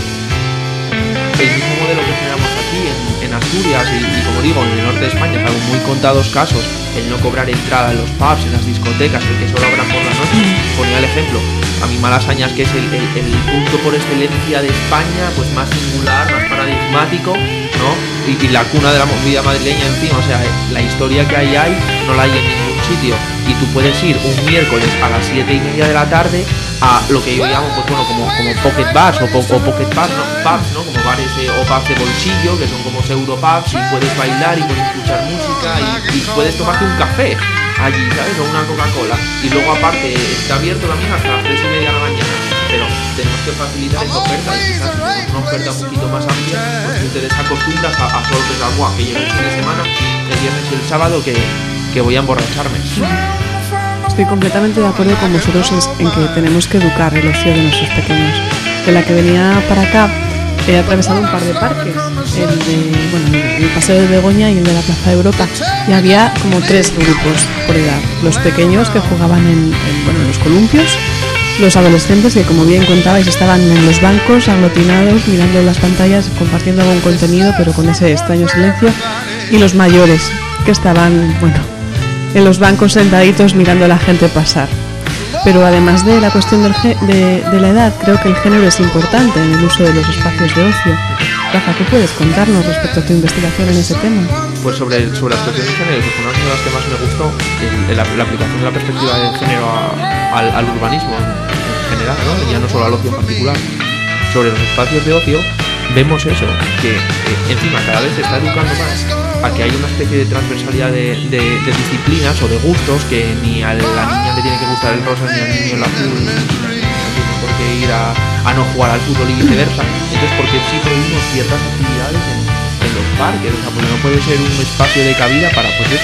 El mismo modelo que tenemos aquí en, en Asturias y, y como digo en el norte de España, salvo muy contados casos, el no cobrar entrada en los pubs, en las discotecas, el que solo abran por la noche. Ponía el ejemplo a mi Malasañas, que es el, el, el punto por excelencia de España, pues más singular, más paradigmático, ¿no? Y, y la cuna de la movida madrileña encima. O sea, la historia que hay ahí no la hay en ningún sitio, y tú puedes ir un miércoles a las siete y media de la tarde a lo que yo llamo, pues bueno, como, como pocket bars o, po, o pocket pubs, ¿no? pubs, ¿no? Como bares eh, o pubs de bolsillo, que son como pseudo pubs, y puedes bailar y puedes escuchar música y, y puedes tomarte un café allí, ¿sabes? O una Coca-Cola. Y luego aparte está abierto también hasta las tres y media de la mañana. Pero tenemos que facilitar esa oferta, y quizás una oferta un poquito más amplia, pues tú te desacostumbras a, a solo pensar, guau, que llega el fin de semana, el viernes y el sábado, que, que voy a emborracharme. Estoy completamente de acuerdo con vosotros en que tenemos que educar el ocio de nuestros pequeños. De la que venía para acá he atravesado un par de parques, el de, bueno, el Paseo de Begoña y el de la Plaza de Europa, y había como tres grupos por edad: los pequeños que jugaban en, en, bueno, en los columpios, los adolescentes que, como bien contabais, estaban en los bancos aglutinados mirando las pantallas, compartiendo algún contenido pero con ese extraño silencio, y los mayores que estaban, bueno, en los bancos sentaditos mirando a la gente pasar. Pero además de la cuestión del ge- de, de la edad, creo que el género es importante en el uso de los espacios de ocio. Rafa, ¿qué puedes contarnos respecto a tu investigación en ese tema? Pues sobre, sobre las cuestiones de género, pues una de las que más me gustó, el, la, la aplicación de la perspectiva de género a, al, al urbanismo en, en general, ¿no? Ya no solo al ocio en particular. Sobre los espacios de ocio, vemos eso, que eh, encima cada vez se está educando más a que hay una especie de transversalidad de, de, de disciplinas o de gustos, que ni a la niña le tiene que gustar el rosa, ni al niño el azul, ni la niña tiene por qué ir a, a no jugar al fútbol y viceversa. Entonces, porque sí prohibimos ciertas actividades en, en los parques, o sea, porque no puede ser un espacio de cabida para, pues eso,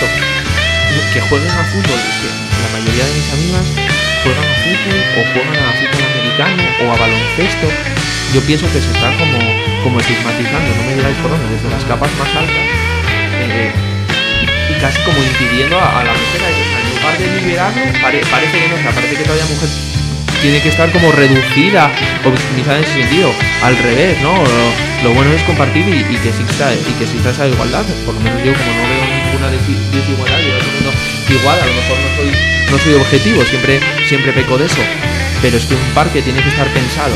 que jueguen a fútbol. Es que la mayoría de mis amigas juegan a fútbol, o juegan a fútbol americano, o a baloncesto. Yo pienso que se está como, como estigmatizando, no me digáis por dónde, desde las capas más altas, eh, y casi como impidiendo a, a la mujer, a, en lugar de liberarlo, pare, parece que no, o sea, parece que todavía la mujer tiene que estar como reducida o victimizada en ese sentido. Al revés, ¿no? Lo, lo bueno es compartir y, y que exista y que exista esa igualdad. Por lo menos yo, como no veo ninguna desigualdad, yo todo el mundo igual, a lo mejor no soy, no soy objetivo, siempre, siempre peco de eso, pero es que un parque tiene que estar pensado.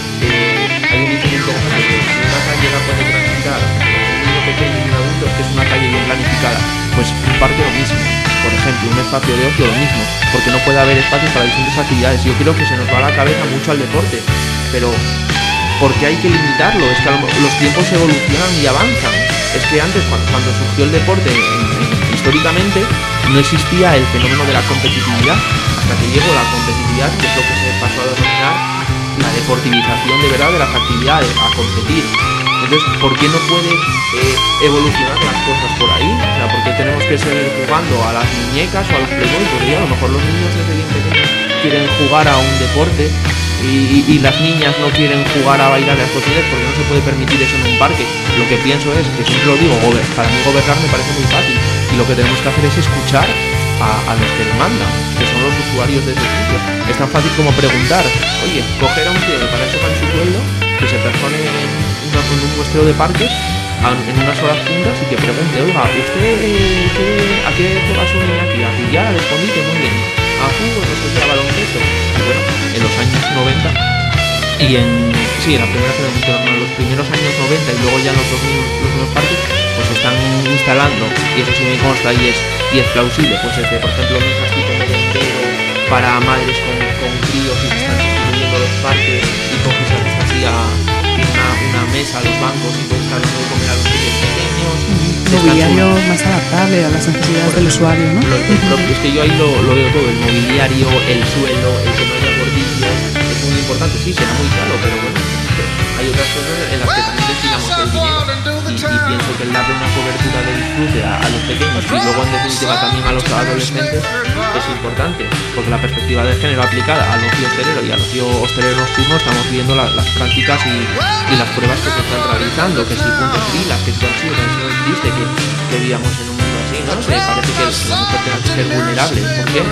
Eh, hay un dicho muy interesante que una calle la puede transitar un niño pequeño y un adulto, que es una calle bien planificada. Pues un parque lo mismo, por ejemplo, un espacio de ocio lo mismo, porque no puede haber espacios para distintas actividades. Yo creo que se nos va a la cabeza mucho al deporte, pero porque hay que limitarlo. Es que los tiempos evolucionan y avanzan. Es que antes, cuando, cuando surgió el deporte en, en, históricamente, no existía el fenómeno de la competitividad, hasta que llegó la competitividad, que es lo que se pasó a denominar la deportivización de verdad de las actividades, a competir. Entonces, ¿por qué no puede eh, evolucionar las cosas por ahí? O sea, ¿por qué tenemos que seguir jugando a las muñecas o a los Playboy? Porque ya a lo mejor los niños desde bien pequeños quieren jugar a un deporte y, y las niñas no quieren jugar a bailar a las posibilidades porque no se puede permitir eso en un parque. Lo que pienso es, que siempre lo digo, para mí gobernar me parece muy fácil y lo que tenemos que hacer es escuchar a, a los que le mandan, que son los usuarios de ese sitio. Es tan fácil como preguntar, oye, coger a un tío que para eso paga su sueldo, que se persone en, una, en un muestreo de parques en unas horas juntas y que pregunte, oiga, ¿usted qué, a qué juega su niña aquí? A billar, al escondite, muy bien, a fútbol, no sé qué, a baloncesto. Y bueno, en los años noventa y en, sí, en la primera generación, en los primeros años noventa y luego ya en los dos mil, los nuevos parques, pues se están instalando, y eso sí me consta y es, y es plausible, pues es de, por ejemplo, mesas tipo merendero para madres con, con críos y se están sustituyendo los parques y coges así a una, una mesa a los bancos y puedes estar dando de comer a los críos pequeños. Mobiliario más adaptable a las necesidades del usuario, ¿no? Lo, lo, es que yo ahí lo, lo veo todo, el mobiliario, el suelo, el que no haya bordillos, es muy importante, sí, será muy caro, pero bueno, hay otras cosas en las que también destinamos el dinero y, y pienso que el darle una cobertura de disfrute a, a los pequeños y luego en definitiva también a los adolescentes es importante, porque la perspectiva de género aplicada al ocio hostelero y al ocio hostelero nocturno estamos viendo la, las prácticas y, y las pruebas que se están realizando, que si puntos filas, que si han sido, que si no existe, que, que vivíamos en un mundo así, ¿no? Se parece que la mujer tenga que ser vulnerable. ¿Por qué?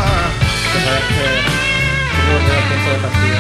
Al punto de partida.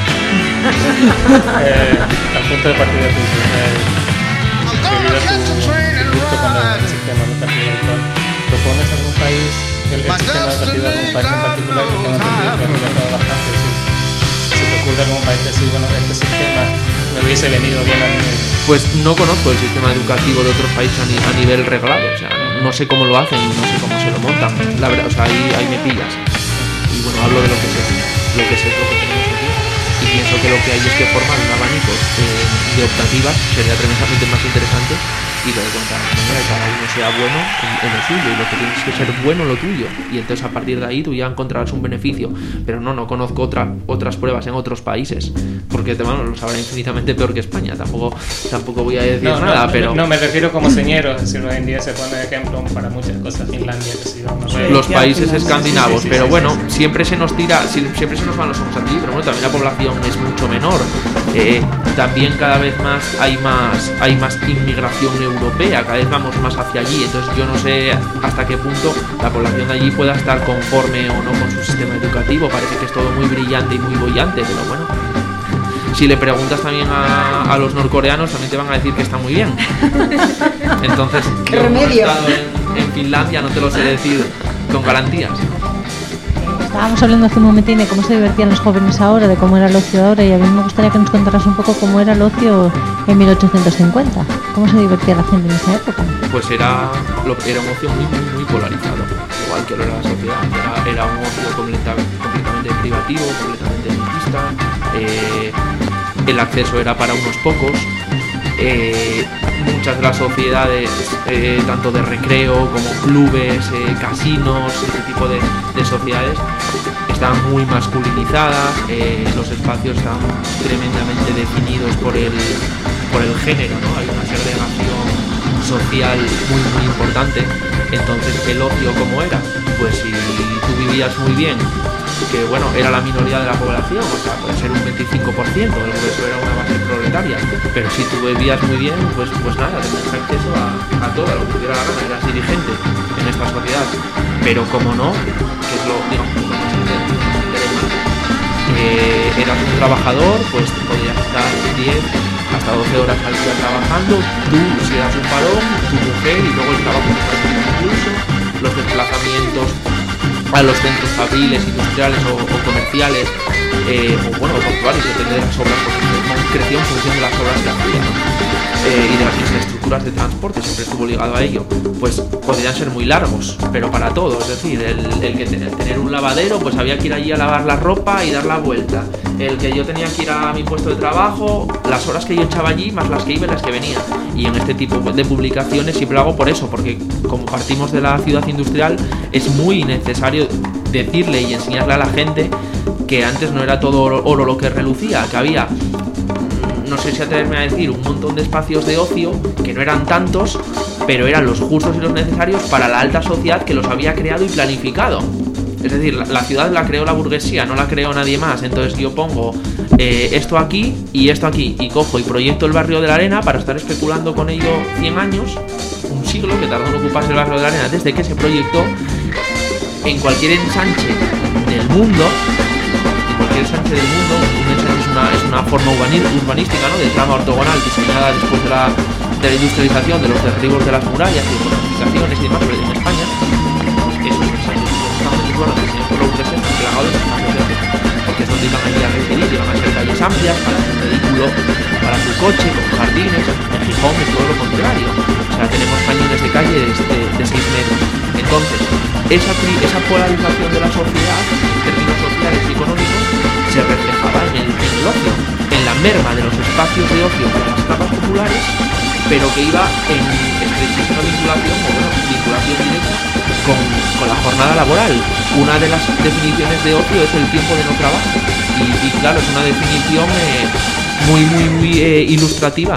eh, al punto de partida tu eh, debido a tu gusto con el sistema educativo actual. ¿Propones algún país, el, el sistema educativo de algún país en particular que tenga entendido que ha regresado bastante? Si, si te ocurre algún país decir, bueno, este sistema me hubiese venido bien a mí. Pues no conozco el sistema educativo de otros países a, ni, a nivel reglado, o sea, no sé cómo lo hacen y no sé cómo se lo montan, la verdad, o sea, ahí, ahí me pillas. Y bueno, hablo de lo que sé, lo que sé es lo que tenemos aquí. Y pienso que lo que hay es que formar un abanico eh, de optativas sería tremendamente más interesante y lo de contar manera que cada uno sea bueno en, en lo suyo y lo que tienes que ser bueno lo tuyo y entonces a partir de ahí tú ya encontrarás un beneficio, pero no, no conozco otra, otras pruebas en otros países porque te, bueno, lo sabrá infinitamente peor que España, tampoco, tampoco voy a decir no, nada, no, pero... No, me refiero como señero, es decir, hoy en día se pone de ejemplo para muchas cosas, Finlandia, que si vamos a ver, los países escandinavos, sí, sí, sí, pero sí, bueno, sí, sí. siempre se nos tira, siempre se nos van los ojos aquí, pero bueno, también la población es mucho menor, eh, también cada vez más hay más hay más inmigración europea, cada vez vamos más hacia allí, entonces yo no sé hasta qué punto la población de allí pueda estar conforme o no con su sistema educativo, parece que es todo muy brillante y muy bollante, pero bueno, si le preguntas también a, a los norcoreanos también te van a decir que está muy bien, entonces ¿qué yo remedio? he estado en, en Finlandia, no te lo sé decir con garantías. Estábamos hablando hace un momentín de cómo se divertían los jóvenes ahora, de cómo era el ocio ahora, y a mí me gustaría que nos contaras un poco cómo era el ocio en mil ochocientos cincuenta. ¿Cómo se divertía la gente en esa época? Pues era, lo, era un ocio muy, muy, muy polarizado, igual que lo era la sociedad. Era, era un ocio completamente, completamente privativo, completamente elitista. Eh, el acceso era para unos pocos. Eh, muchas de las sociedades, eh, tanto de recreo como clubes, eh, casinos, ese tipo de, de sociedades, están muy masculinizadas, eh, los espacios están tremendamente definidos por el, por el género, ¿no? Hay una segregación social muy muy importante. Entonces el ocio, ¿cómo era? Pues si tú vivías muy bien, que bueno, era la minoría de la población, o sea, puede ser un veinticinco por ciento, el grueso era una base proletaria, pero si tú vivías muy bien, pues pues nada, tenías acceso a, a todo, a lo que tuviera la gana, eras dirigente en esta sociedad, pero como no, que es lo, digamos, lo más interesante, eh, eras un trabajador, pues podías estar diez hasta doce horas al día trabajando, tú si eras un varón, tu mujer y luego el trabajo incluso, los desplazamientos a los centros fabriles, industriales o, o comerciales, eh, o bueno, portuarios, depende de las obras, pues creció en función de las obras que hacía, ¿no? eh, y de las infraestructuras de transporte, siempre estuvo ligado a ello, pues podrían ser muy largos, pero para todo, es decir, el, el que tener, tener un lavadero, pues había que ir allí a lavar la ropa y dar la vuelta, el que yo tenía que ir a mi puesto de trabajo, las horas que yo echaba allí, más las que iba y las que venía, y en este tipo de publicaciones siempre lo hago por eso, porque como partimos de la ciudad industrial, es muy necesario decirle y enseñarle a la gente que antes no era todo oro, oro lo que relucía, que había, no sé si atreverme a decir, un montón de espacios de ocio que no eran tantos, pero eran los justos y los necesarios para la alta sociedad que los había creado y planificado. Es decir, la, la ciudad la creó la burguesía, no la creó nadie más. Entonces yo pongo eh, esto aquí y esto aquí, y cojo y proyecto el barrio de la Arena para estar especulando con ello cien años, un siglo que tardó en ocuparse el barrio de la Arena desde que se proyectó. En cualquier ensanche del mundo, en cualquier ensanche del mundo, un ensanche es una, es una forma urbanística, ¿no?, de trama ortogonal diseñada después de la, de la industrialización, de los derribos de las murallas y de fortificaciones y demás, pero en España esos ensanches justamente fueron diseñados por la burguesía plagados de espacios verdes, porque es donde iban a ir a residir, iban a ser calles amplias para su vehículo, para su coche, con jardines. En Gijón es todo lo contrario, o sea, tenemos cañones de calle de, de, de seis metros. Entonces, esa, esa polarización de la sociedad, en términos sociales y económicos, se reflejaba en el, en el ocio, en la merma de los espacios de ocio para las capas populares, pero que iba en estrechísima vinculación, o bueno, vinculación directa con, con la jornada laboral. Una de las definiciones de ocio es el tiempo de no trabajo, y, y claro, es una definición eh, muy, muy, muy eh, ilustrativa.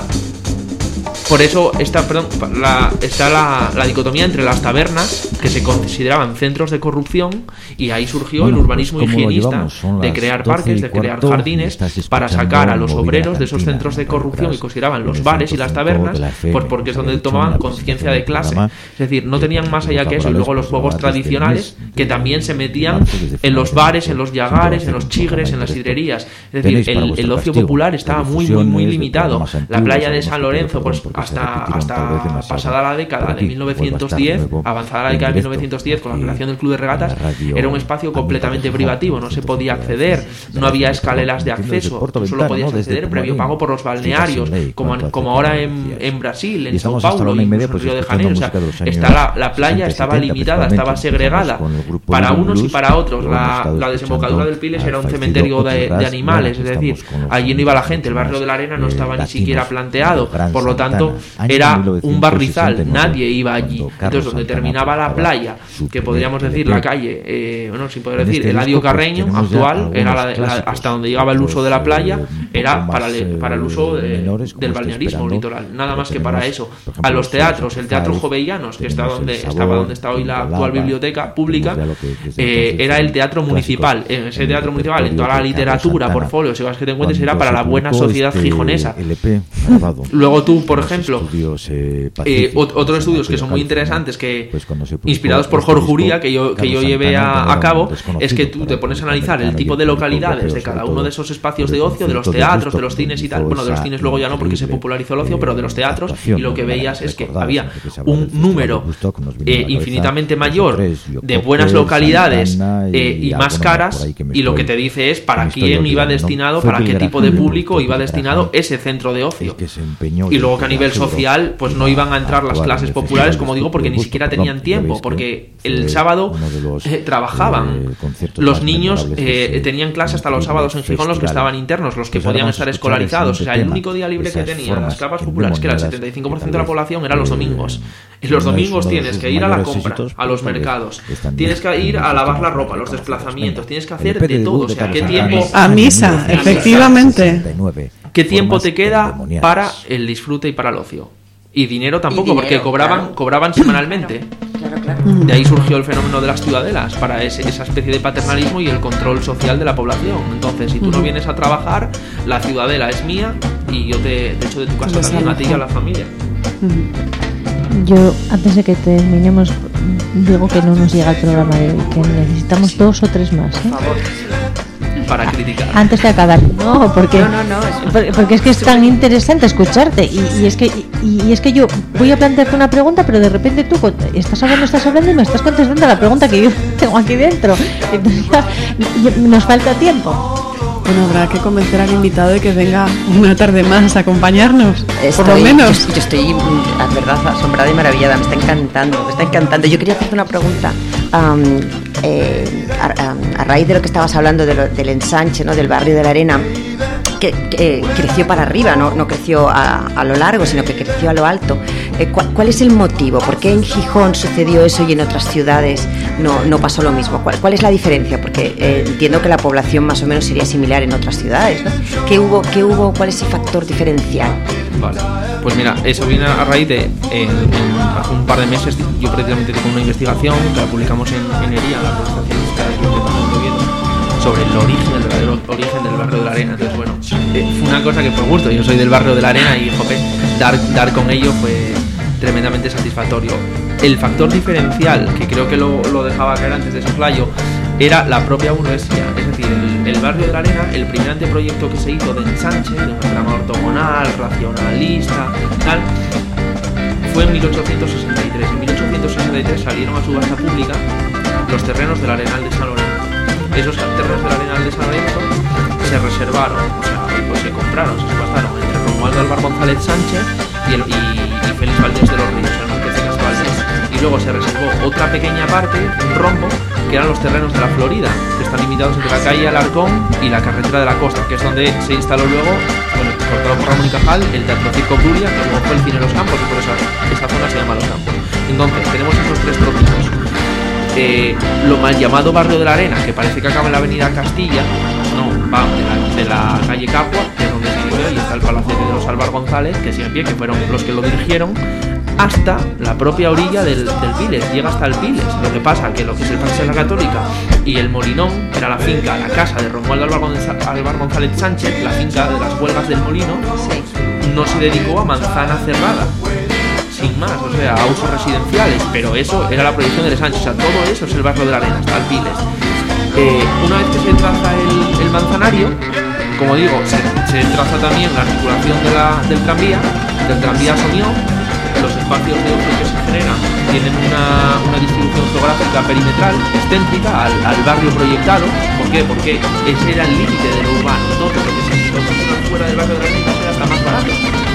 Por eso está, perdón, la, está la, la dicotomía entre las tabernas, que se consideraban centros de corrupción, y ahí surgió bueno, el urbanismo pues, higienista de crear parques, de crear jardines para sacar a los obreros de esos centros de corrupción, y consideraban los bares y las tabernas pues porque es donde tomaban conciencia de clase. Es decir, no tenían más allá que eso. Y luego los juegos tradicionales, que también se metían en los bares, en los llagares, en los chigres, en las sidrerías. Es decir, el, el ocio popular estaba muy, muy, muy limitado. La playa de San Lorenzo, pues hasta, hasta pasada la década de mil novecientos diez, avanzada la década de mil novecientos diez con la creación del Club de Regatas, era un espacio completamente privativo, no se podía acceder, no había escaleras de acceso, tú solo podías acceder previo pago por los balnearios, como, como ahora en, en Brasil, en São Paulo, y en Río de Janeiro. O sea, está la, la playa estaba limitada, estaba segregada para unos y para otros. La, la desembocadura del Piles era un cementerio de, de animales, es decir, allí no iba la gente, el barrio de la Arena no estaba ni siquiera planteado, por lo tanto era un barrizal, nadie iba allí. Entonces, donde terminaba la playa, que podríamos decir la calle, eh, bueno, sin poder decir Eladio Carreño actual, era la, la, hasta donde llegaba el uso de la playa, era para, le, para el uso de, del balnearismo litoral, nada más que para eso. A los teatros, el Teatro Jovellanos, que está donde, estaba donde está hoy la actual biblioteca pública, eh, era el teatro municipal. En ese teatro municipal, en toda la literatura, portfolios y cosas que te encuentres, era para la buena sociedad gijonesa. Luego tú, por ejemplo, eh, otros estudios que son muy interesantes, que inspirados por Jorge Uría, que yo, que yo llevé a, a cabo, es que tú te pones a analizar el tipo de localidades de cada uno de esos espacios de ocio, de los teatros, de los cines y tal. Bueno, de los cines luego ya no, porque se popularizó el ocio, pero de los teatros, y lo que veías es que había un número eh, infinitamente mayor de buenas localidades eh, y más caras, y lo que te dice es para quién iba destinado, para qué tipo de público iba destinado ese centro de ocio. Y luego que a nivel social pues no iban a entrar las clases populares, como digo, porque ni siquiera tenían tiempo, porque el sábado eh, trabajaban. Los niños eh, tenían clase hasta los sábados en Gijón, los que estaban internos, los que podían estar escolarizados. O sea, el único día libre que tenían las capas populares, que era el setenta y cinco por ciento de la población, eran los domingos. Y los domingos tienes que ir a la compra, a los mercados, tienes que ir a lavar la ropa, los desplazamientos, tienes que hacer de todo. O sea, ¿qué tiempo? A misa, efectivamente. ¿Qué tiempo te queda para el disfrute y para el ocio? Y dinero tampoco, y dinero, porque cobraban, claro. cobraban semanalmente. Claro, claro. De ahí surgió el fenómeno de las ciudadelas, para ese, esa especie de paternalismo y el control social de la población. Entonces, si tú no vienes a trabajar, la ciudadela es mía y yo te, te echo de tu casa también, a ti y a la familia. Yo, antes de que terminemos, digo que no nos llega el programa de hoy, que necesitamos sí. dos o tres más, ¿eh? Por favor. Para criticar. Antes de acabar, no, porque no, no, no, es... porque, porque es que es tan interesante escucharte y, y es que y, y es que yo voy a plantearte una pregunta, pero de repente tú estás hablando, estás hablando y me estás contestando a la pregunta que yo tengo aquí dentro. Entonces ya, nos falta tiempo. Bueno, habrá que convencer al invitado de que venga una tarde más a acompañarnos, estoy, por lo menos. Yo, yo estoy, la verdad, asombrada y maravillada, me está encantando, me está encantando. Yo quería hacerte una pregunta. Um, eh, a, a, a raíz de lo que estabas hablando de lo, del ensanche, ¿no?, del barrio de la Arena, que, que creció para arriba, no, no creció a, a lo largo, sino que creció a lo alto. Eh, ¿cuál, ¿Cuál es el motivo? ¿Por qué en Gijón sucedió eso y en otras ciudades no, no pasó lo mismo? ¿Cuál, cuál es la diferencia? Porque eh, entiendo que la población más o menos sería similar en otras ciudades, ¿no? ¿Qué hubo, qué hubo, ¿Cuál es el factor diferencial? Vale, pues mira, eso viene a raíz de, en, en, hace un par de meses, yo precisamente hice una investigación que la publicamos en, en ERIA, la Administración sobre el origen, el verdadero origen del barrio de la Arena. Entonces, bueno, eh, fue una cosa que fue gusto. Yo soy del barrio de la Arena y, jope, dar, dar con ello fue tremendamente satisfactorio. El factor diferencial, que creo que lo, lo dejaba caer antes de soslayo, era la propia burguesía. Es decir, el, el barrio de la Arena, el primer anteproyecto que se hizo de ensanche, de un trama ortogonal, racionalista, tal, fue en mil ochocientos sesenta y tres. En mil ochocientos sesenta y tres salieron a subasta pública los terrenos del Arenal de San Lorenzo. Esos terrenos del Arenal de San Lorenzo se reservaron, o sea, pues se compraron, se subastaron entre Romualdo Álvar González Sánchez y, el, y, y Félix Valdés de los Ríos, el Marqués de Valdés. Y luego se reservó otra pequeña parte, un rombo, que eran los terrenos de la Florida, que están limitados entre la calle Alarcón y la carretera de la Costa, que es donde se instaló luego, bueno, cortado por Ramón y Cajal, el Teatro Circo Brulia, que luego fue el Cine Los Campos, y por eso esta zona se llama Los Campos. Entonces, tenemos esos tres trocitos. Eh, lo mal llamado barrio de la Arena, que parece que acaba en la avenida Castilla, no, va de la, de la calle Capua, que es donde se inició, y está el Palacete de los Álvar González, que sigue en pie, que fueron los que lo dirigieron, hasta la propia orilla del, del Piles, llega hasta el Piles. Lo que pasa que lo que es el Parque de la Católica y el Molinón, que era la finca, la casa de Romualdo Álvar González, Álvar González Sánchez, la finca de las huelgas del Molino, no se dedicó a manzana cerrada, sin más, o sea, a usos residenciales, pero eso era la proyección del ensanche, o sea, todo eso es el barrio de la Arena, hasta el Piles. Eh, una vez que se traza el, el manzanario, como digo, se, se traza también la articulación de la, del tranvía, del tranvía Somió. Los espacios de uso que se generan tienen una, una distribución geográfica perimetral, excéntrica al, al barrio proyectado. ¿Por qué? Porque ese era el límite de lo urbano. Entonces, lo que se situó fuera del barrio de la Arena era hasta más barato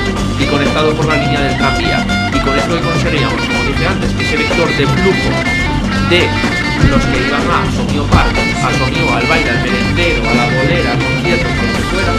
y conectado por la línea del tranvía. Y con eso que conseguiríamos, como dije antes, que ese vector de flujo de los que iban a Somió Park, a Somió, al baile, al merendero, a la bolera, al concierto, a lo que fuera,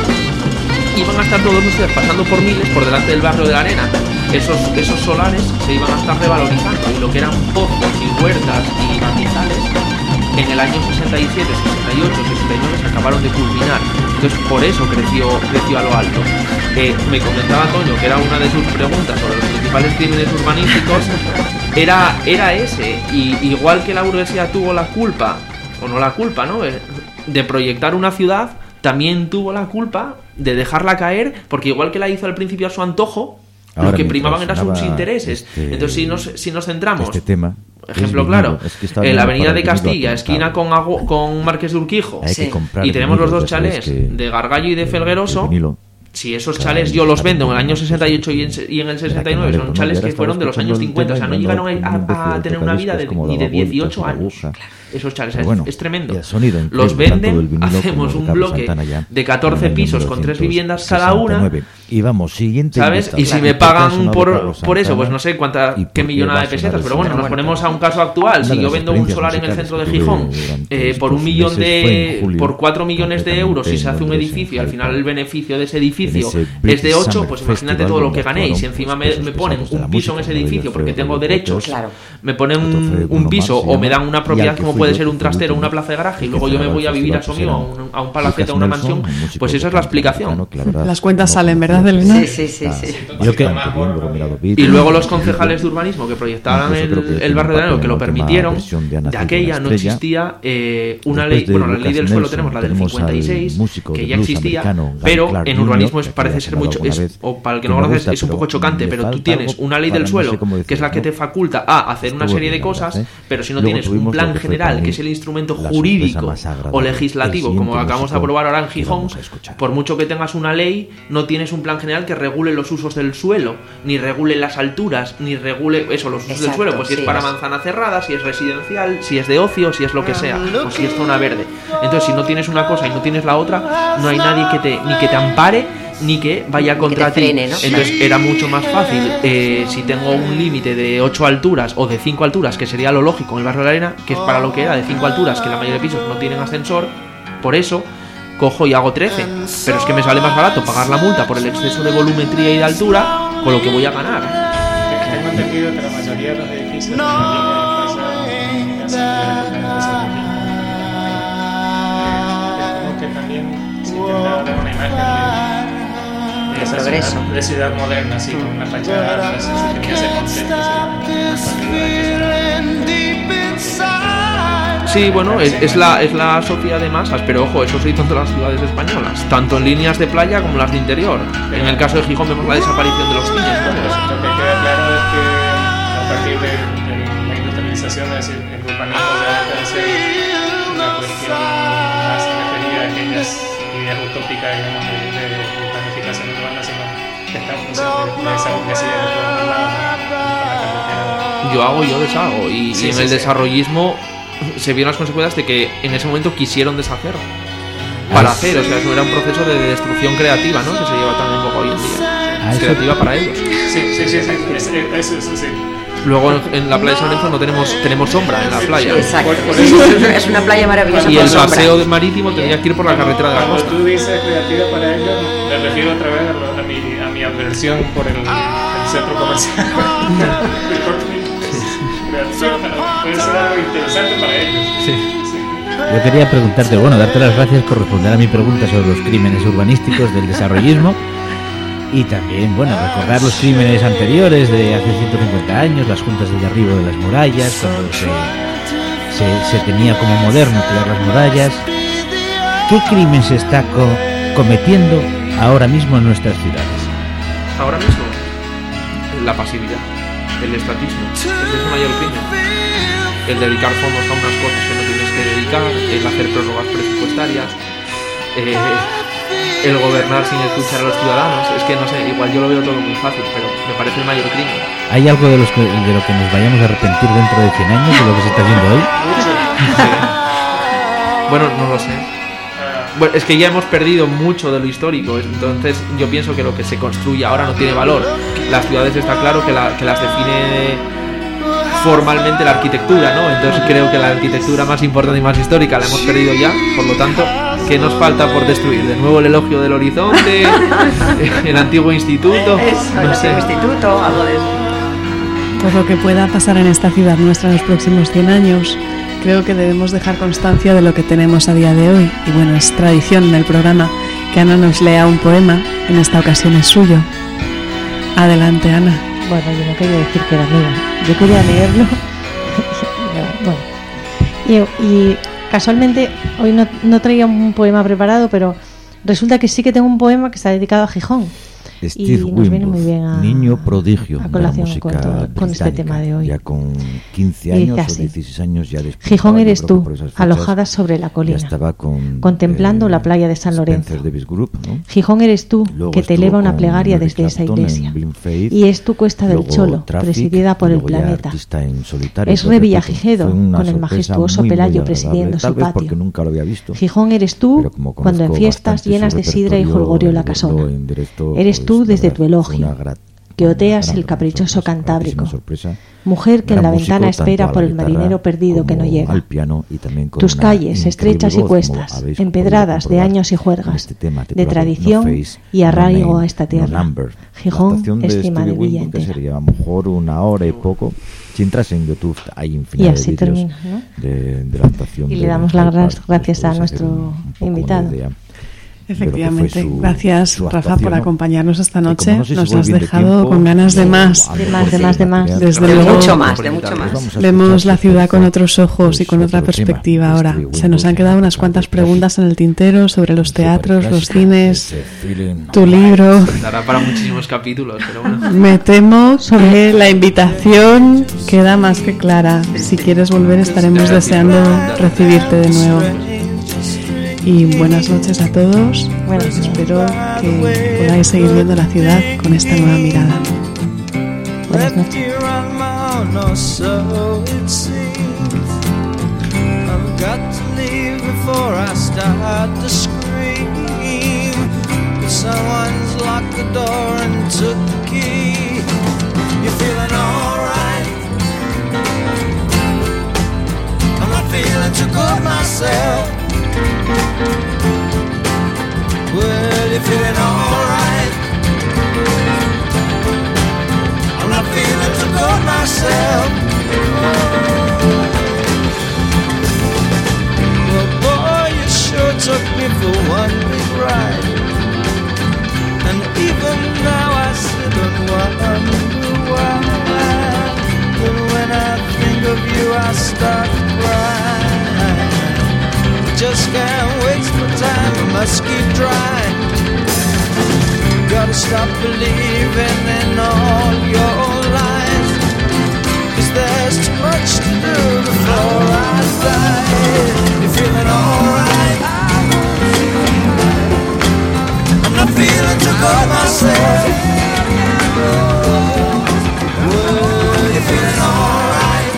iban a estar todos ustedes pasando por miles por delante del barrio de la Arena. Esos, esos solares se iban a estar revalorizando, y lo que eran pozos y huertas y manizales en el año sesenta y siete, sesenta y ocho, sesenta y nueve se acabaron de culminar. Entonces por eso creció, creció a lo alto. Eh, me comentaba Toño que era una de sus preguntas sobre los principales crímenes urbanísticos, era, era ese, y igual que la burguesía tuvo la culpa, o no la culpa, ¿no?, de proyectar una ciudad, también tuvo la culpa de dejarla caer, porque igual que la hizo al principio a su antojo, ahora lo que primaban eran sus intereses. Este, Entonces, si nos, si nos centramos, este tema, ejemplo claro, es que en la avenida de Castilla, esquina con, Agu- con Marqués de Urquijo, sí, y tenemos los dos chalés de Gargallo y de Felgueroso. Si esos chalés yo los vendo en el año sesenta y ocho y en, y en el sesenta y nueve, son chalés que fueron de los años cincuenta, o sea, no llegaron a, a tener una vida de, ni de dieciocho años. Esos chales, es, bueno, es tremendo. Los venden, hacemos un bloque de catorce pisos con tres viviendas cada una, y vamos, siguiente, ¿sabes? Y si me pagan por, por eso, pues no sé cuánta, qué millonada de pesetas, pero bueno, nos ponemos a un caso actual. Si yo vendo un solar en el centro de Gijón eh, por un millón de, por cuatro millones de euros, y se hace un edificio y al final el beneficio de ese edificio es de ocho, pues imagínate todo lo que gané. Y si encima me, me ponen un piso en ese edificio porque tengo derechos, me ponen un, un piso o me dan una propiedad como puede ser un trastero, una plaza de garaje, y luego yo me voy a vivir a Somio, a un, a un palacete, a una mansión, pues esa es la explicación. Las cuentas salen, ¿verdad, Elena? Sí, sí, sí, sí. Yo que, y luego los concejales de urbanismo que proyectaban el, el barrio de Arena, que lo permitieron, de aquella no existía eh, una ley, bueno, la ley del suelo tenemos, la del cincuenta y seis, que ya existía, pero en urbanismo es, parece ser mucho, es, o para el que no lo conoces, es un poco chocante, pero tú tienes una ley del suelo, que es la que te faculta a hacer una serie de cosas, pero si no tienes un plan general, que es el instrumento jurídico o legislativo, como acabamos de aprobar ahora en Gijón, por mucho que tengas una ley, no tienes un plan general que regule los usos del suelo, ni regule las alturas, ni regule eso, los usos Exacto, del suelo, pues si sí, es para manzana cerrada, si es residencial, si es de ocio, si es lo que sea, o si es zona verde. Entonces, si no tienes una cosa y no tienes la otra, no hay nadie que te ni que te ampare ni que vaya contra ti. Frene, ¿no? Entonces era mucho más fácil eh, si tengo un límite de ocho alturas o de cinco alturas, que sería lo lógico en el barrio de la Arena, que es para lo que era de cinco alturas, que la mayoría de pisos no tienen ascensor, por eso cojo y hago trece, pero es que me sale más barato pagar la multa por el exceso de volumetría y de altura con lo que voy a ganar. Tengo entendido que la mayoría de los edificios no. Es como que también se intenta dar una imagen de, de, progreso, ciudad, de ciudad moderna, así con una fachada, así que se Sí, bueno, es, es, la, es la sociedad de masas, pero ojo, eso se hizo en todas las ciudades españolas, tanto en líneas de playa como las de interior. En el caso de Gijón vemos la desaparición de los cines. ¿no? Lo que queda claro es que a partir de, de la industrialización, es decir, el urbanismo ya deja de ser una cuestión más referida a aquellas ideas utópicas, digamos, de, de, de planificación urbana, sino que está en función de, de esa burguesía de todos los lados, ¿no? Yo hago, yo deshago, y, sí, y en sí, el sí. desarrollismo se vieron las consecuencias de que en ese momento quisieron deshacer para Ah, hacer, o sea, eso era un proceso de destrucción creativa, ¿no? Que se lleva también un poco hoy en día. Ah, eso- Creativa para ellos. Sí, sí, sí, sí, es, es, es, es, sí. Luego en, en la playa de San Lorenzo no tenemos, tenemos sombra en la playa. Exacto. Por- por Sí, eso- sí, es una playa maravillosa. Y con el sombra. paseo de marítimo tendría que ir por la carretera de la Cuando costa. tú dices creativa para ellos, me refiero otra vez a, lo- a, mi, a mi aversión por el, el centro comercial. Creativa para- puede ser algo interesante para ellos. Sí. Yo quería preguntarte, bueno, darte las gracias por responder a mi pregunta sobre los crímenes urbanísticos del desarrollismo y también, bueno, recordar los crímenes anteriores de hace ciento cincuenta años, las juntas de derribo de las murallas, cuando se, se, se tenía como moderno tirar las murallas. ¿Qué crimen se está co- cometiendo ahora mismo en nuestras ciudades? Ahora mismo, la pasividad, el estatismo, ese es el mayor crimen. El dedicar fondos a unas cosas que no tienes que dedicar, el hacer prórrogas presupuestarias, eh, el gobernar sin escuchar a los ciudadanos. Es que no sé, igual yo lo veo todo muy fácil, pero me parece el mayor crimen. ¿Hay algo de, los que, de lo que nos vayamos a arrepentir dentro de cien años de lo que se está haciendo hoy? Bueno, no lo sé. Bueno, es que ya hemos perdido mucho de lo histórico, entonces yo pienso que lo que se construye ahora no tiene valor. Las ciudades está claro que, la, que las define formalmente la arquitectura, ¿no? Entonces creo que la arquitectura más importante y más histórica la hemos perdido ya, por lo tanto, ¿qué nos falta por destruir? De nuevo el elogio del horizonte, el antiguo instituto, Eso, no el sé. antiguo instituto, algo de eso. Pues lo que pueda pasar en esta ciudad nuestra en los próximos cien años, creo que debemos dejar constancia de lo que tenemos a día de hoy. Y bueno, es tradición en el programa que Ana nos lea un poema, en esta ocasión es suyo. Adelante, Ana. Bueno, yo no quería decir que era mío, yo quería leerlo. Bueno, y, y casualmente hoy no, no traía un poema preparado, pero resulta que sí que tengo un poema que está dedicado a Gijón. Steve Y nos viene muy Winwood, bien a- niño prodigio a de la colación música con todo- con este británica, tema de hoy. ya con quince Y años dice o así: dieciséis años ya después. Gijón eres yo creo tú, que por esas fechas alojada sobre la ya colina, estaba con, contemplando eh, la playa de San Lorenzo. Spencer Davis Group, ¿no? Gijón eres tú, Luego que te estuvo eleva una con plegaria Eric desde esa Clapton iglesia. en Blind Faith, Y es tu Cuesta del luego Cholo, Traffic, presidida por y el luego ya planeta. artista en solitario. Es Entonces, Re pues, Villagigedo, fue una con el sorpresa majestuoso muy, muy Pelayo agradable. presidiendo Tal su vez patio. porque nunca lo había visto. Gijón eres tú, Pero como cuando en conozco fiestas bastante llenas su de sidra y repertorio, jolgorio la verlo casona. en directo, Eres pues, tú la desde verdad, tu elogio, una gra- que una oteas gran el caprichoso sorpresa, cantábrico. gratísima sorpresa. Mujer que en Gran la músico, ventana tanto espera a la por el guitarra marinero perdido que no como llega. al piano, y también con Tus una calles increíble estrechas y voz, como cuestas, habéis empedradas de podido años y comprobar en juergas, este tema de titulado tradición No Face, y arraigo No Name, a esta No tierra. Number. Gijón La actuación de es cima Stevie de villa Winwood, que entera. sería a lo mejor una hora y poco. Si entras en YouTube hay Y infinidad de así vídeos termina, ¿no? de, de la actuación. Y de le damos Hyde las Park, gracias pues a podéis nuestro hacer un- un poco una invitado. idea. Efectivamente, Su- gracias su Rafa actuación, por ¿no? acompañarnos esta Que como noche, no sé si nos voy has bien de dejado tiempo, con ganas de o más. a lo De mejor más, de sí, más, de más. material. Desde De luego, mucho más, de mucho más. Vamos a Vemos la escuchar, ciudad con pues, otros ojos y pues, con otra otro tema perspectiva de ahora. Stevie Se nos han Winwood, quedado unas en cuantas Traffic, preguntas en el tintero sobre los teatros, los superclásica, cines, ese feeling. tu libro. Dará para muchísimos capítulos, pero bueno. Me temo que la invitación queda más que clara. Si quieres volver estaremos deseando recibirte de nuevo. Y buenas noches a todos. Bueno, Espero que podáis seguir viendo la ciudad con esta nueva mirada. buenas noches. I've got to leave before I start to scream. Someone's locked the door and took the key. You're feeling alright? I'm not feeling too good myself. Well, you're feeling alright? I'm not feeling too good myself. Well, boy, you sure took me for one big ride. And even now I sit and wonder why. And when I think of you, I start crying. husky dry. Gotta stop believing in all your lies, 'cause there's too much to do before I die. You're feeling alright, I'm not feeling too good myself. Well, you're feeling alright,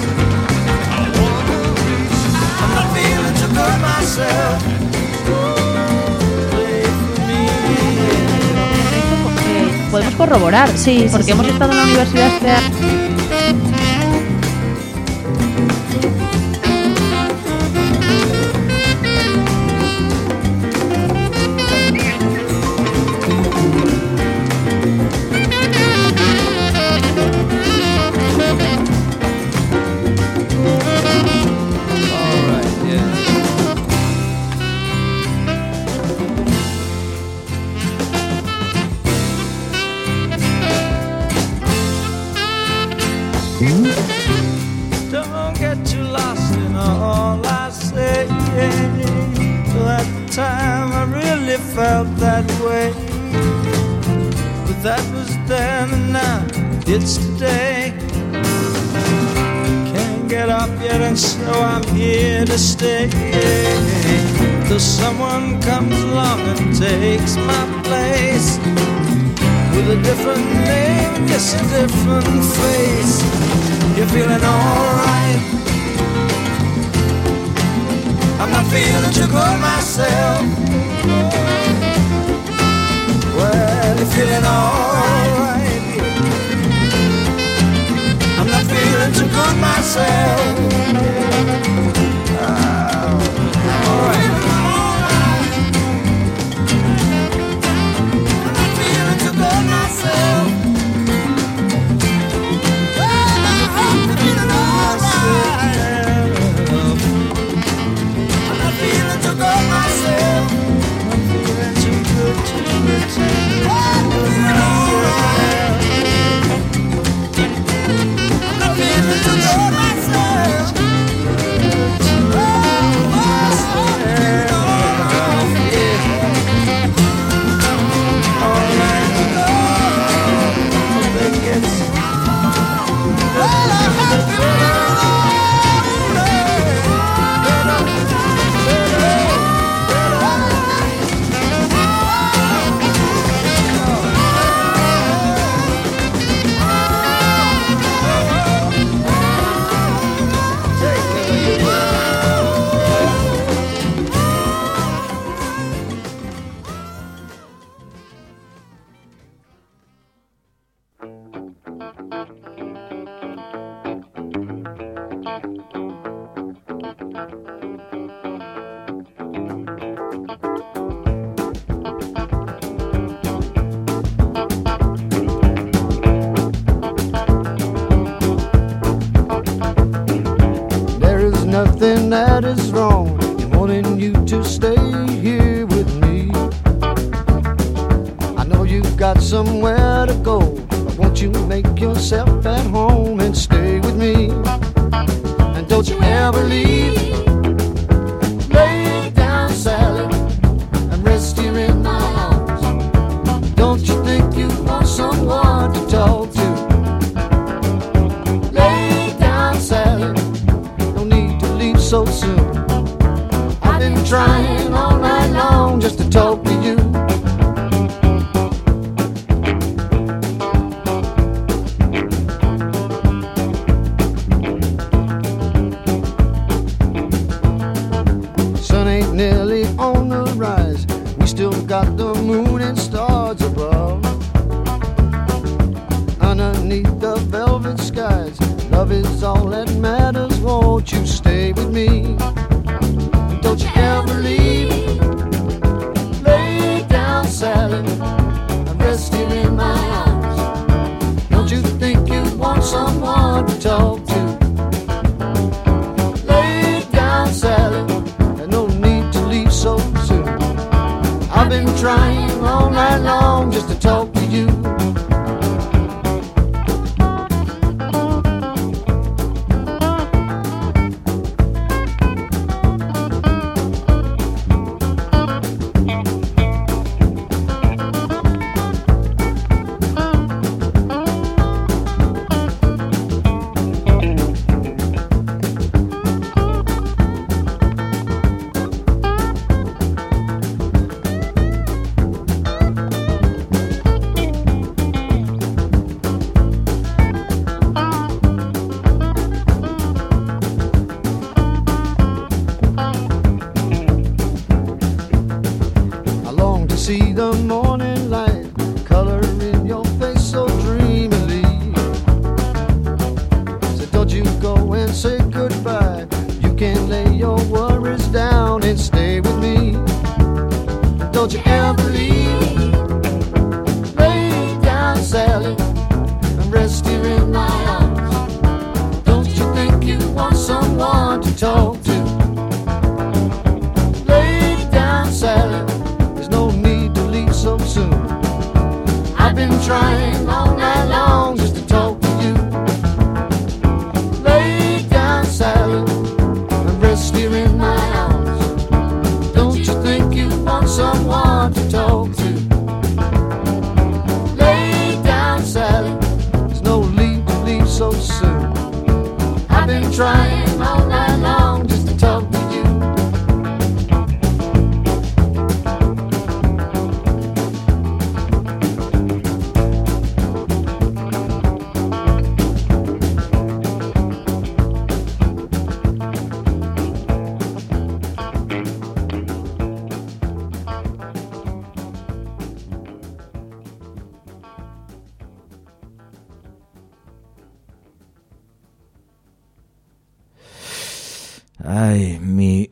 I'm not feeling too good myself. Podemos corroborar, sí, porque sí, hemos sí. estado en la universidad este año. Don't get too lost in all I say. Till at the time I really felt that way, but that was then and now it's today. Can't get up yet and so I'm here to stay, till someone comes along and takes my place, with a different name, yes, a different face. You're feeling alright, I'm not feeling too good myself. Well, you're feeling alright, I'm not feeling too good myself. Oh, alright. I'm not feeling too good myself. Nothing that is wrong in wanting you to stay here with me. I know you've got somewhere to go, but won't you make yourself at home and stay with me? And don't you ever leave. Lay down, Sally, and rest here in my arms. Don't you think you want someone to talk to? Lay down, Sally, so soon. I've been trying all night long just to talk to you. Sun ain't nearly on the rise, we still got the moon and stars above. Underneath the velvet skies, love is all that matters. Won't you stay with me? Don't you ever leave. Lay down, Sally, and rest here in my arms. Don't you think you want someone to talk to? Lay down, Sally, and no need to leave so soon. I've been trying all night long just to talk to you. the morning light, color in your face so dreamily. So don't you go and say goodbye. You can lay your worries down and stay with me. Don't you ever leave. Lay down, Sally, and rest here in my arms. Don't you think you want someone to talk to? Lay down, Sally, there's no need to leave so soon. I've been trying all night long just to talk to you. Lay down, Sally, and rest here in my arms. Don't you think you want someone to talk to? Lay down, Sally, there's no need to leave so soon. I've been trying all night long just to talk to you. Ay, mi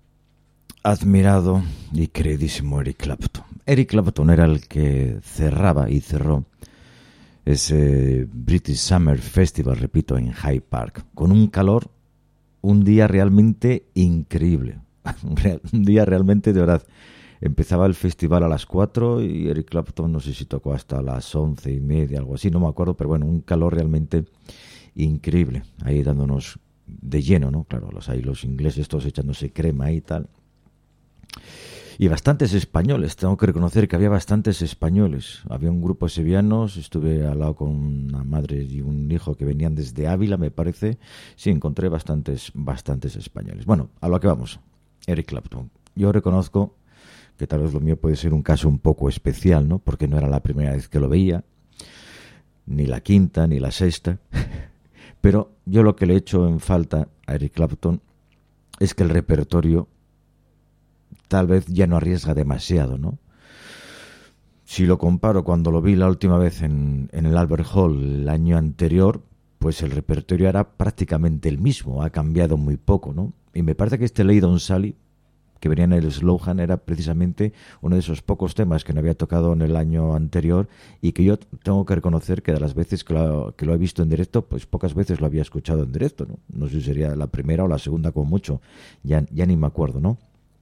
admirado y queridísimo Eric Clapton. Eric Clapton era el que cerraba y cerró ese British Summer Festival, repito, en Hyde Park, con un calor, un día realmente increíble. Un día realmente, de verdad. Empezaba el festival a las cuatro y Eric Clapton no sé si tocó hasta las once y media, algo así, no me acuerdo, pero bueno, un calor realmente increíble, ahí dándonos de lleno, ¿no? Claro, los ahí los ingleses todos echándose crema y tal. Y bastantes españoles, tengo que reconocer que había bastantes españoles. Había un grupo de sevillanos, estuve al lado con una madre y un hijo que venían desde Ávila, me parece. Sí, encontré bastantes, bastantes españoles. Bueno, a lo que vamos, Eric Clapton. Yo reconozco que tal vez lo mío puede ser un caso un poco especial, ¿no? Porque no era la primera vez que lo veía, ni la quinta, ni la sexta. Pero yo lo que le echo en falta a Eric Clapton es que el repertorio tal vez ya no arriesga demasiado, ¿no? Si lo comparo cuando lo vi la última vez en, en el Albert Hall el año anterior, pues el repertorio era prácticamente el mismo, ha cambiado muy poco, ¿no? Y me parece que este Lay Down Sally, que venía en el Slohan, era precisamente uno de esos pocos temas que no había tocado en el año anterior y que yo tengo que reconocer que de las veces que lo, que lo he visto en directo, pues pocas veces lo había escuchado en directo, ¿no? No sé si sería la primera o la segunda como mucho, ya, ya ni me acuerdo, ¿no?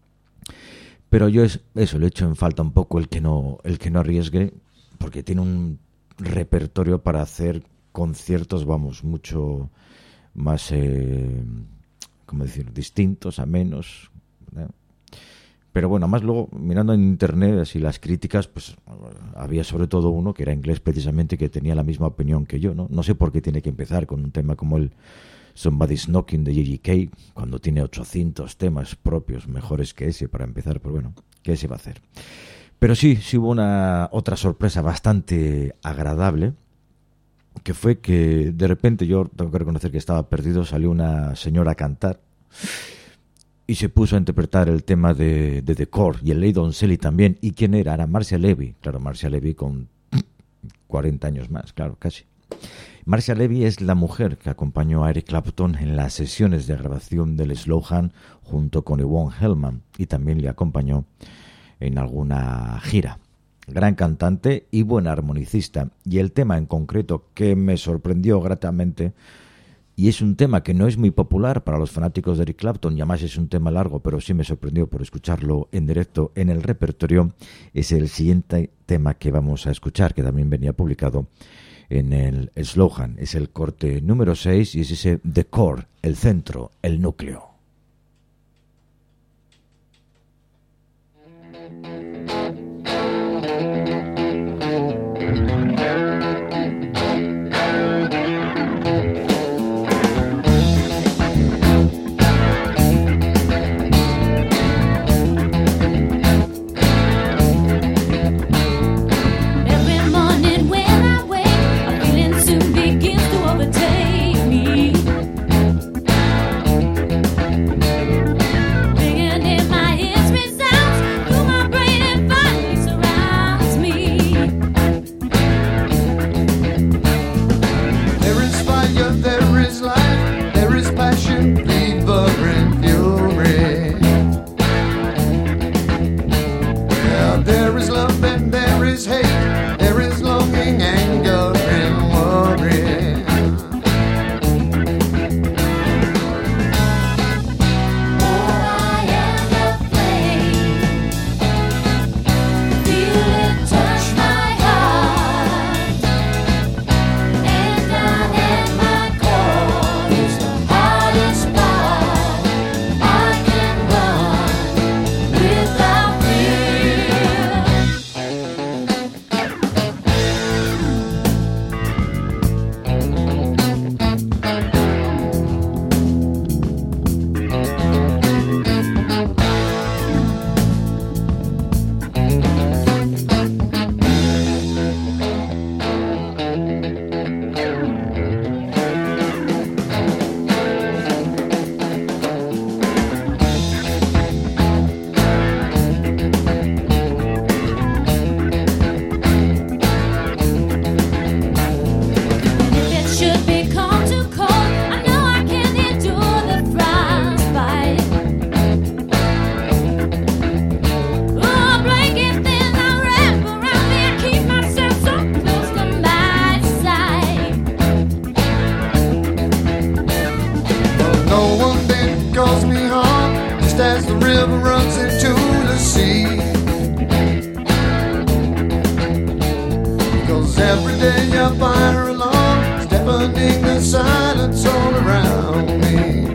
Pero yo es, eso, le echo en falta un poco el que no, el que no arriesgue, porque tiene un repertorio para hacer conciertos, vamos, mucho más, eh, ¿cómo decir?, distintos, amenos, ¿no? Pero bueno, además luego mirando en internet así las críticas, pues había sobre todo uno que era inglés precisamente que tenía la misma opinión que yo, ¿no? No sé por qué tiene que empezar con un tema como el Somebody's Knocking de J J K cuando tiene ochocientos temas propios mejores que ese para empezar, pues bueno, ¿qué se va a hacer? Pero sí, sí hubo una otra sorpresa bastante agradable, que fue que de repente yo tengo que reconocer que estaba perdido, salió una señora a cantar y se puso a interpretar el tema de, de The Core y el Lay Down Sally también. ¿Y quién era? Era Marcia Levy. Claro, Marcia Levy con cuarenta años más, claro, casi. Marcia Levy es la mujer que acompañó a Eric Clapton en las sesiones de grabación del Slohan junto con Yvonne Hellman y también le acompañó en alguna gira. Gran cantante y buena armonicista. Y el tema en concreto que me sorprendió gratamente, y es un tema que no es muy popular para los fanáticos de Eric Clapton, y además es un tema largo, pero sí me sorprendió por escucharlo en directo en el repertorio, es el siguiente tema que vamos a escuchar, que también venía publicado en el Slohan. Es el corte número seis y es ese The Core, el centro, el núcleo. Begins to overtake me. 'cause every day you fire along, deafening the silence all around me.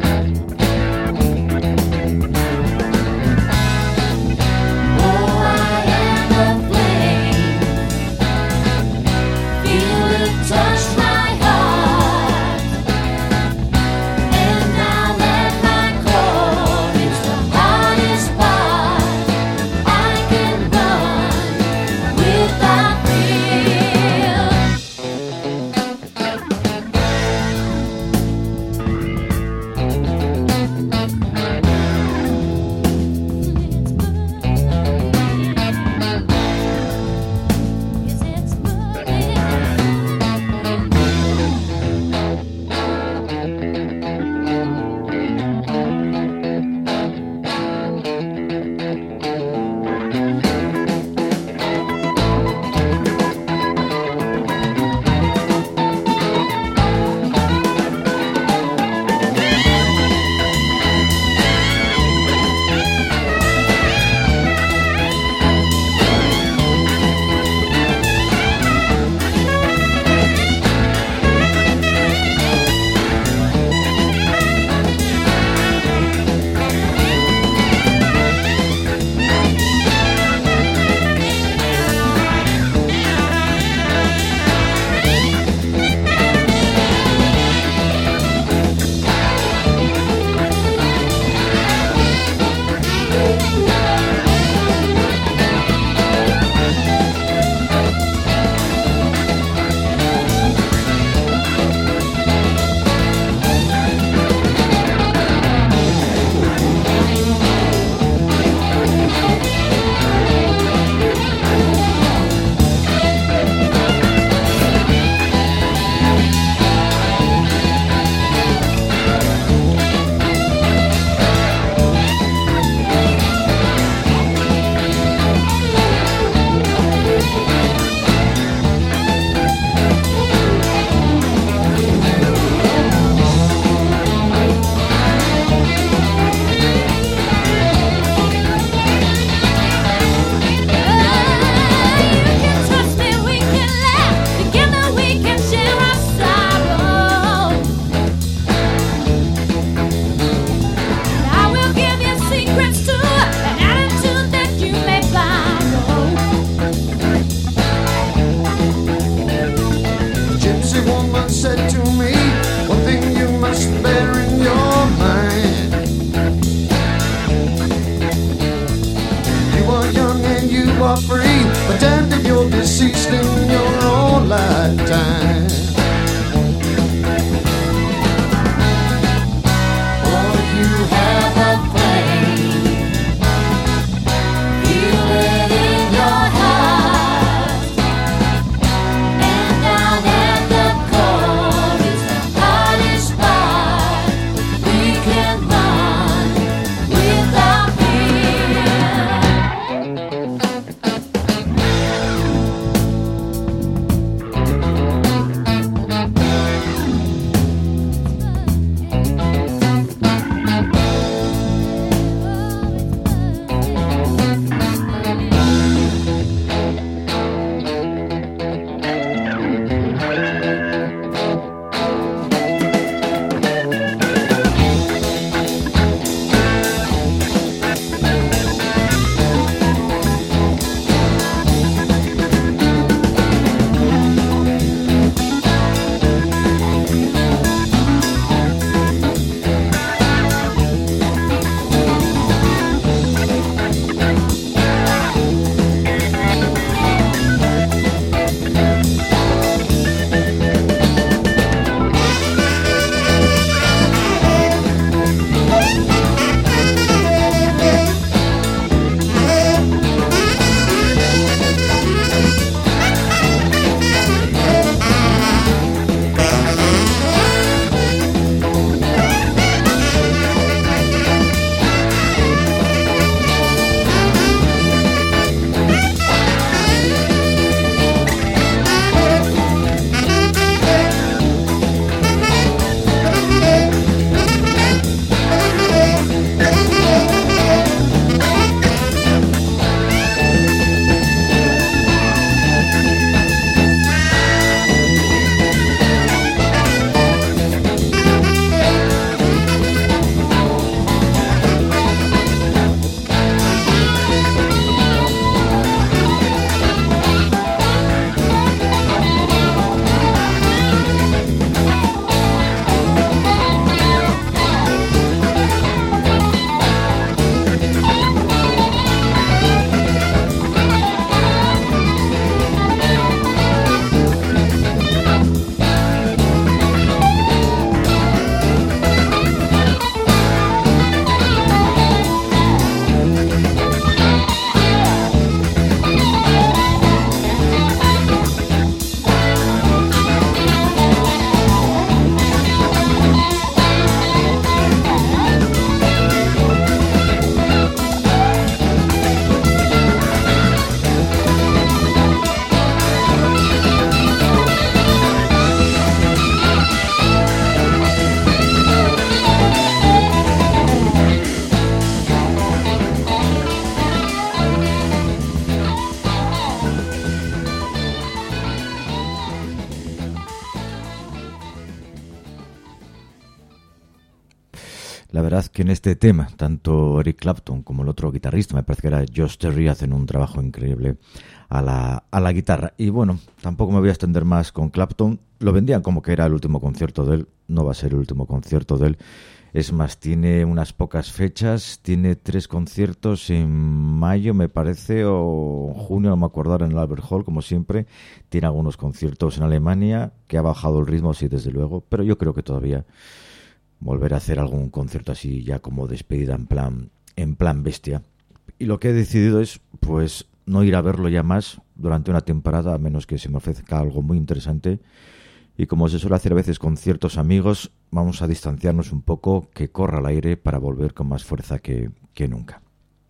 La verdad que en este tema, tanto Eric Clapton como el otro guitarrista, me parece que era Josh Terry, hacen un trabajo increíble a la, a la guitarra. Y bueno, tampoco me voy a extender más con Clapton. Lo vendían como que era el último concierto de él. No va a ser el último concierto de él. Es más, tiene unas pocas fechas. Tiene tres conciertos en mayo, me parece, o en junio, no me acuerdo ahora, en el Albert Hall, como siempre. Tiene algunos conciertos en Alemania, que ha bajado el ritmo, sí, desde luego. Pero yo creo que todavía volver a hacer algún concierto así ya como despedida en plan en plan bestia. Y lo que he decidido es pues no ir a verlo ya más durante una temporada, a menos que se me ofrezca algo muy interesante. Y como se suele hacer a veces con ciertos amigos, vamos a distanciarnos un poco, que corra el aire para volver con más fuerza que, que nunca.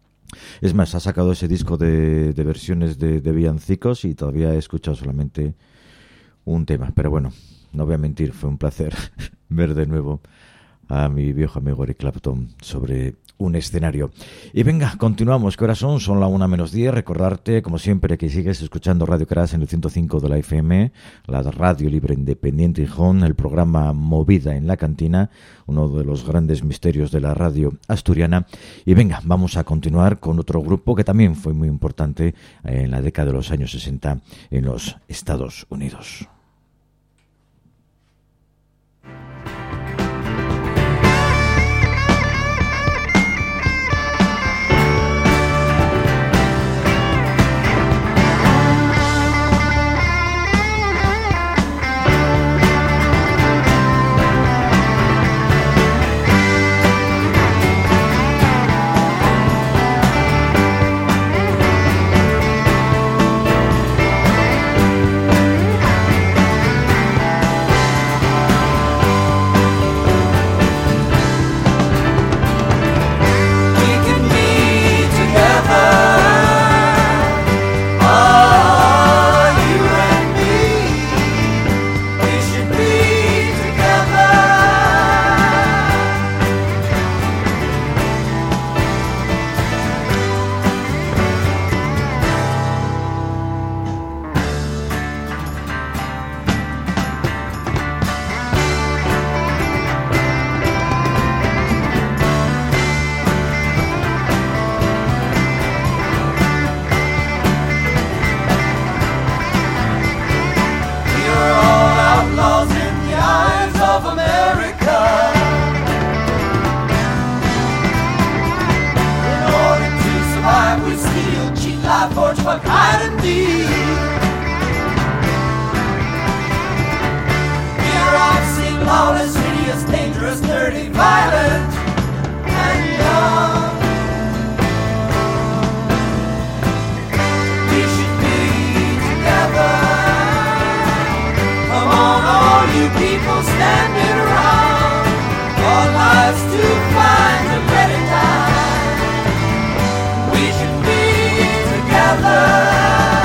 Es más, ha sacado ese disco de, de versiones de, de villancicos y todavía he escuchado solamente un tema. Pero bueno, no voy a mentir, fue un placer ver de nuevo a mi viejo amigo Eric Clapton sobre un escenario. Y venga, continuamos, que ahora son, son la una menos diez. Recordarte, como siempre, que sigues escuchando Radio Caras en el ciento cinco de la F M, la radio libre independiente Gijón, el programa Movida en la Cantina, uno de los grandes misterios de la radio asturiana. Y venga, vamos a continuar con otro grupo que también fue muy importante en la década de los años sesenta en los Estados Unidos. Together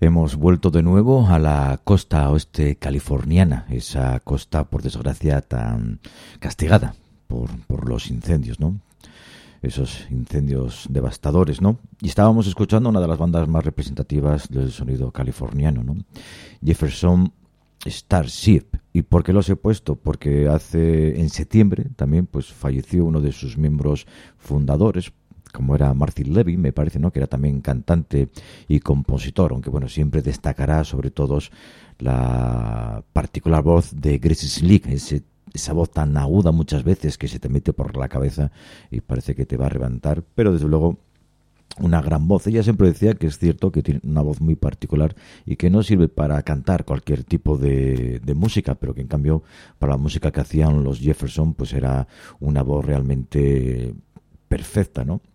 Hemos vuelto de nuevo a la costa oeste californiana, esa costa, por desgracia, tan castigada por, por los incendios, ¿no? Esos incendios devastadores, ¿no? Y estábamos escuchando una de las bandas más representativas del sonido californiano, ¿no? Jefferson Starship. ¿Y por qué los he puesto? Porque hace, en septiembre, también, pues falleció uno de sus miembros fundadores, como era Martin Levy, me parece, ¿no? Que era también cantante y compositor, aunque bueno, siempre destacará sobre todo la particular voz de Gracie Slick, ese, esa voz tan aguda muchas veces que se te mete por la cabeza y parece que te va a reventar, pero desde luego una gran voz. Ella siempre decía que es cierto que tiene una voz muy particular y que no sirve para cantar cualquier tipo de, de música, pero que en cambio para la música que hacían los Jefferson pues era una voz realmente perfecta, ¿no?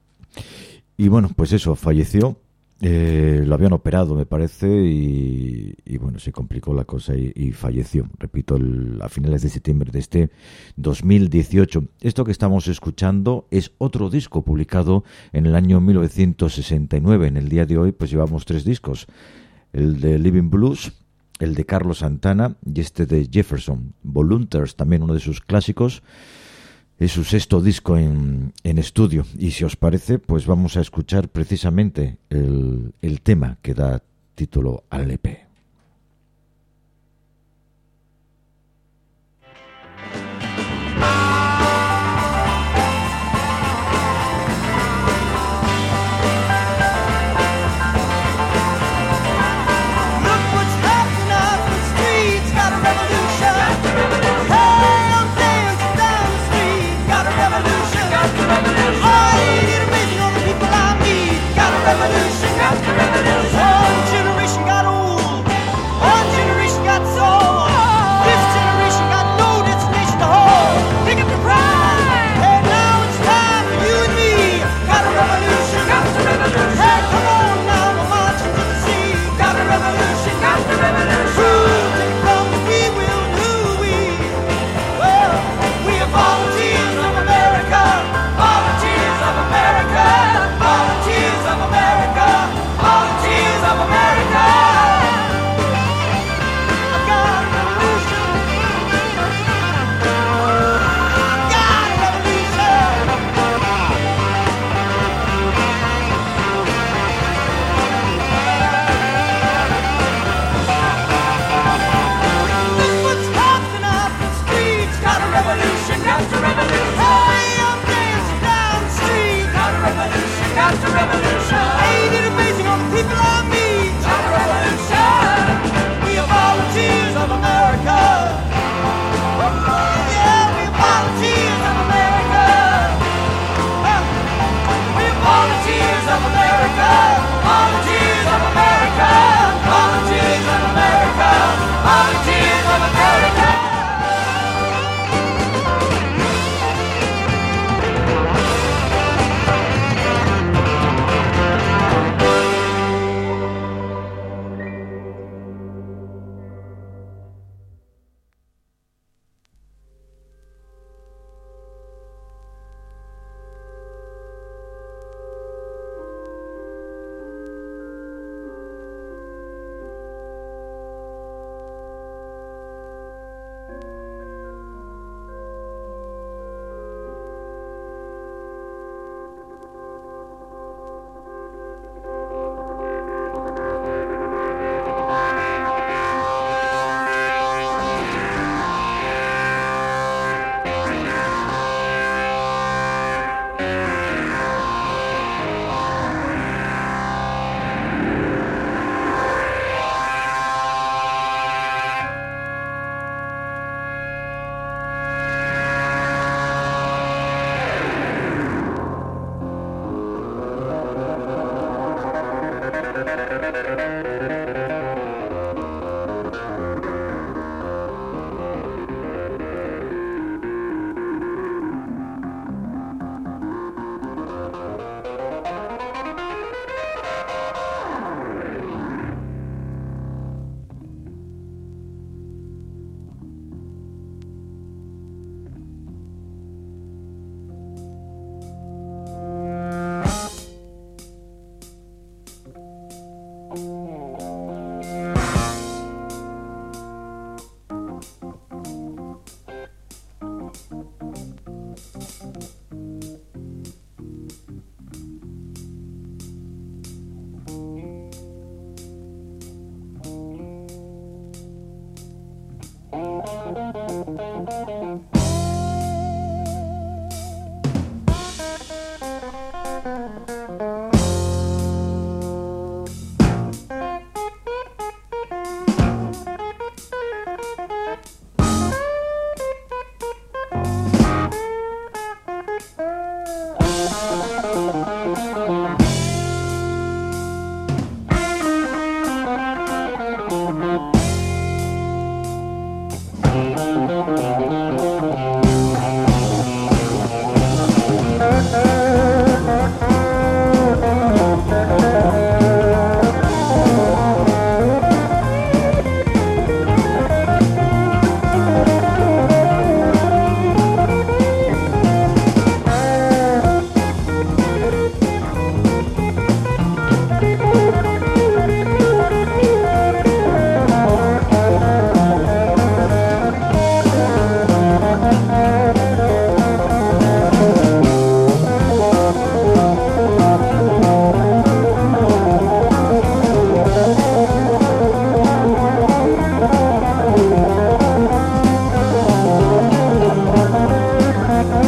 Y bueno, pues eso, falleció, eh, lo habían operado me parece y, y bueno, se complicó la cosa y, y falleció, repito, el, a finales de septiembre de este dos mil dieciocho. Esto que estamos escuchando es otro disco publicado en el año mil novecientos sesenta y nueve. En el día de hoy pues llevamos tres discos, el de Living Blues, el de Carlos Santana y este de Jefferson. Volunteers, también uno de sus clásicos. Es su sexto disco en, en estudio y si os parece pues vamos a escuchar precisamente el, el tema que da título al E P. Got a revolution, got a revolution. Hey, I'm dancing.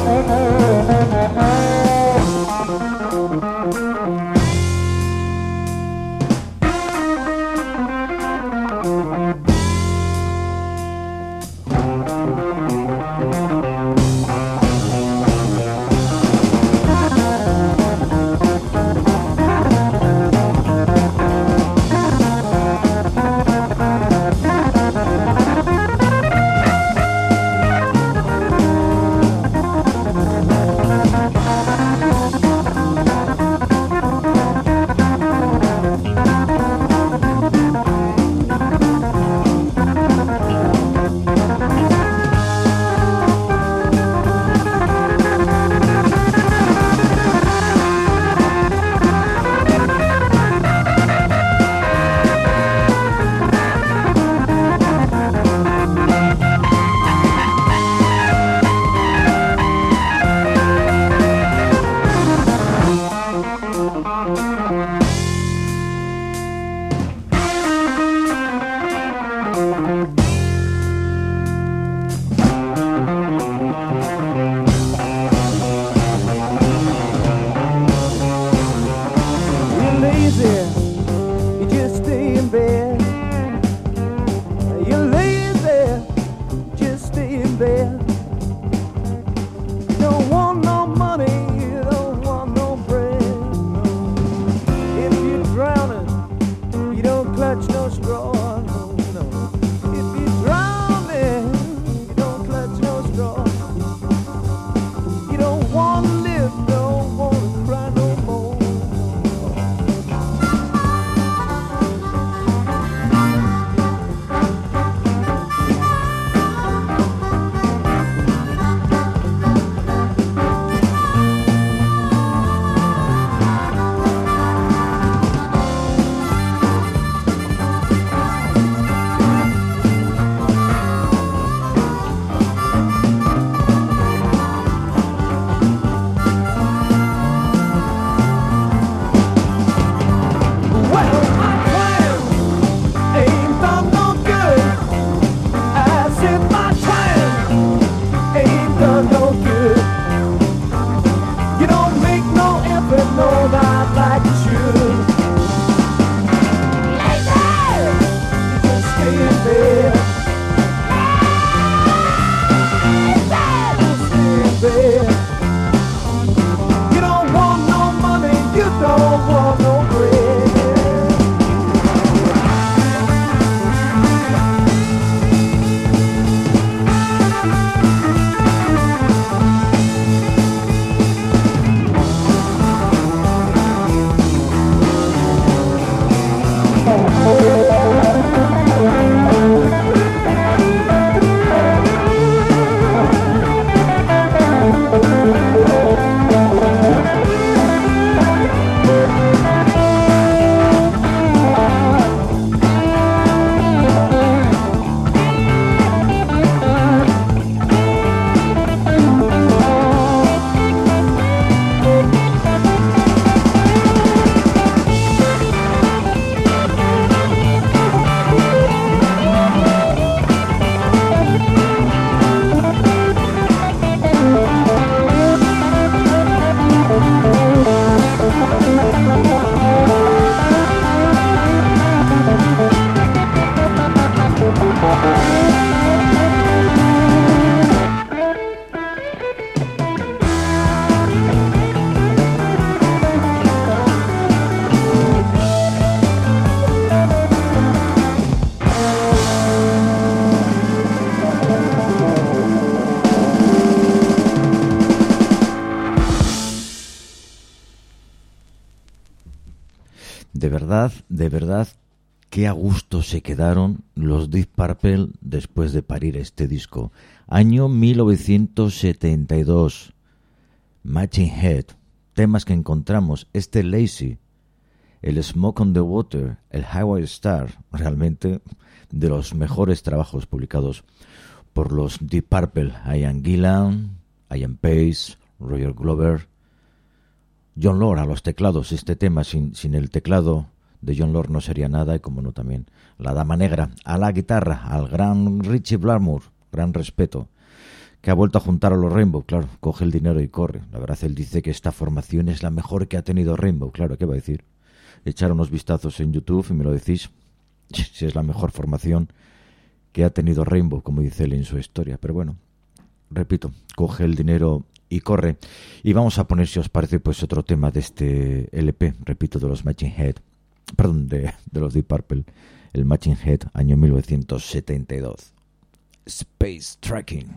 De verdad, de verdad, qué a gusto se quedaron los Deep Purple después de parir este disco. Año mil novecientos setenta y dos. Machine Head, temas que encontramos, este Lazy, el Smoke on the Water, el Highway Star, realmente de los mejores trabajos publicados por los Deep Purple. Ian Gillan, Ian Pace, Roger Glover, John Lord a los teclados. Este tema sin, sin el teclado de John Lord no sería nada, y como no también la Dama Negra. A la guitarra, al gran Richie Blackmore, gran respeto, que ha vuelto a juntar a los Rainbow, claro, coge el dinero y corre. La verdad, él dice que esta formación es la mejor que ha tenido Rainbow, claro, ¿qué va a decir? Echar unos vistazos en YouTube y me lo decís, si es la mejor formación que ha tenido Rainbow, como dice él en su historia. Pero bueno, repito, coge el dinero y corre. Y vamos a poner, si os parece, pues otro tema de este L P, repito, de los Machine Head, perdón, de, de los Deep Purple, el Machine Head, año mil novecientos setenta y dos. Space Tracking.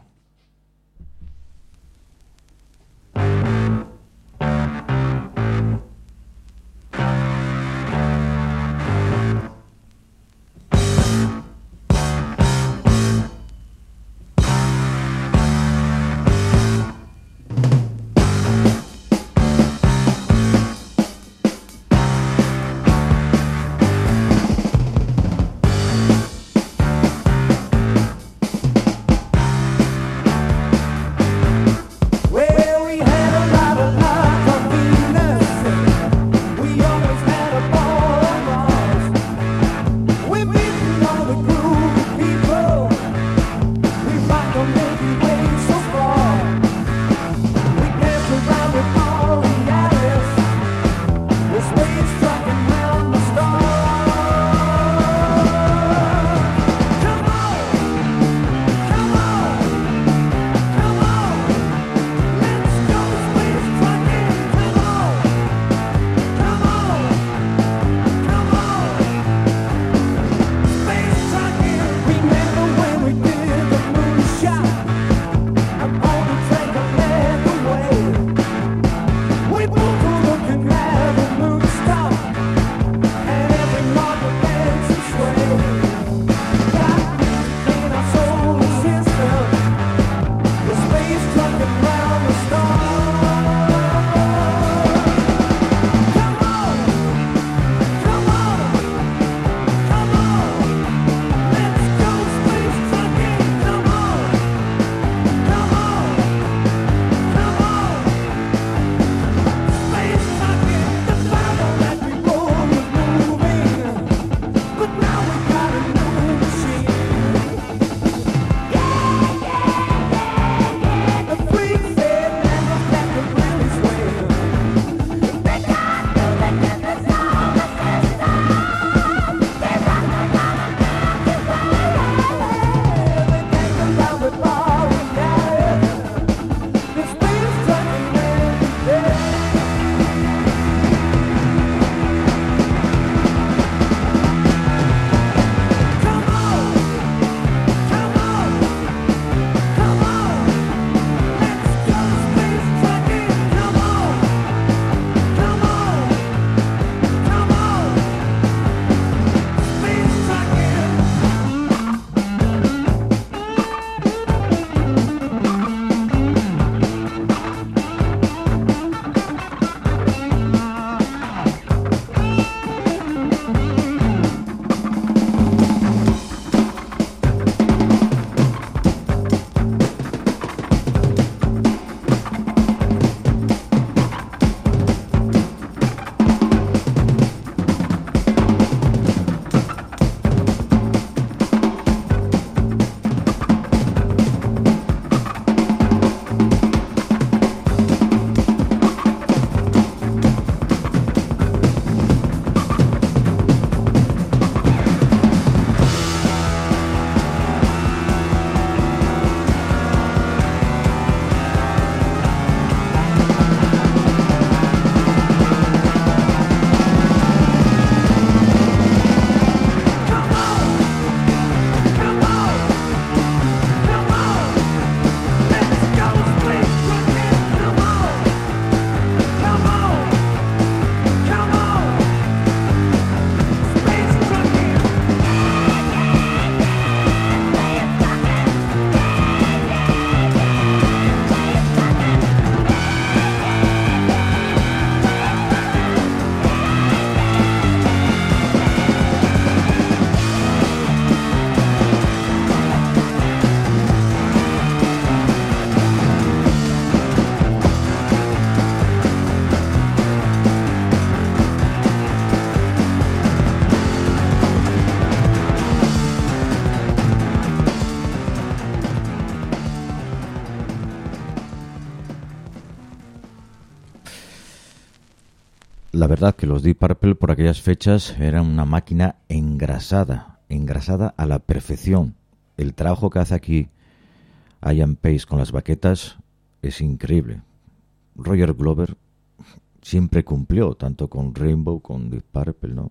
la verdad que los Deep Purple por aquellas fechas eran una máquina engrasada, engrasada a la perfección. El trabajo que hace aquí Ian Pace con las baquetas es increíble. Roger Glover siempre cumplió, tanto con Rainbow, con Deep Purple, ¿no?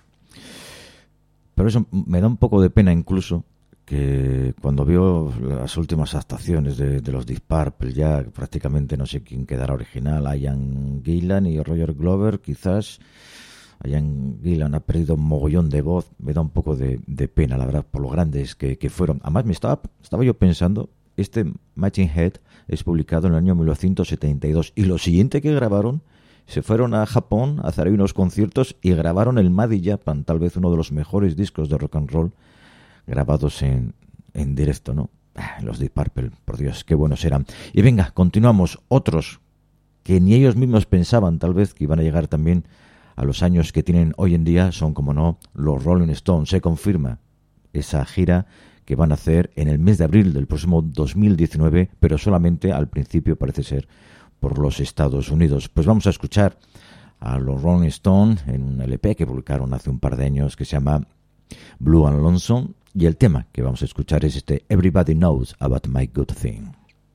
Pero eso me da un poco de pena incluso, que cuando veo las últimas actuaciones de, de los Deep Purple, ya prácticamente no sé quién quedará original, Ian Gillan y Roger Glover, quizás. Ian Gillan ha perdido un mogollón de voz, me da un poco de, de pena, la verdad, por lo grandes que, que fueron. Además, me estaba, estaba yo pensando, este Machine Head es publicado en el año mil novecientos setenta y dos, y lo siguiente que grabaron, se fueron a Japón a hacer ahí unos conciertos y grabaron el Mad Japan, tal vez uno de los mejores discos de rock and roll grabados en, en directo, ¿no? Los Deep Purple, por Dios, qué buenos eran. Y venga, continuamos. Otros que ni ellos mismos pensaban tal vez que iban a llegar también a los años que tienen hoy en día son, como no, los Rolling Stones. Se confirma esa gira que van a hacer en el mes de abril del próximo dos mil diecinueve, pero solamente al principio parece ser por los Estados Unidos. Pues vamos a escuchar a los Rolling Stones en un L P que publicaron hace un par de años que se llama Blue and Lonesome, y el tema que vamos a escuchar es este Everybody Knows About My Good Thing.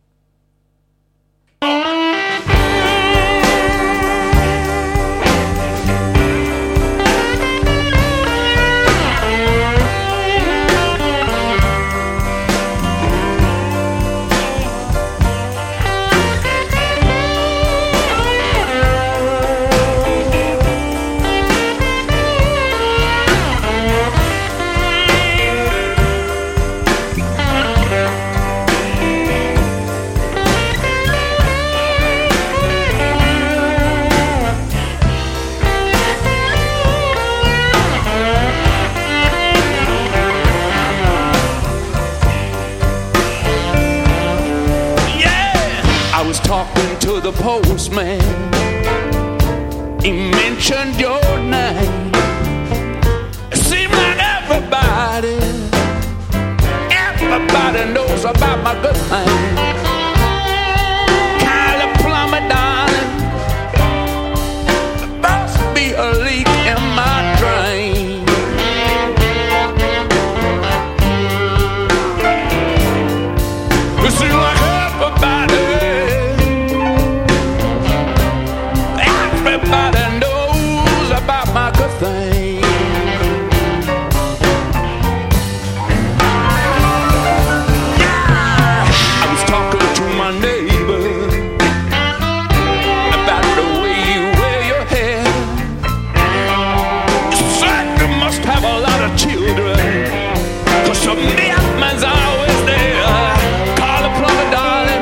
The postman, he mentioned your name. It seemed like everybody, everybody knows about my good thing. Kind of plumber, darling, there must be a leak in my drain. It seems like everybody, everybody knows about my good thing. Yeah, I was talking to my neighbor about the way you wear your hair. You certainly must have a lot of children, 'cause some man's always there. Call the plumber, darling.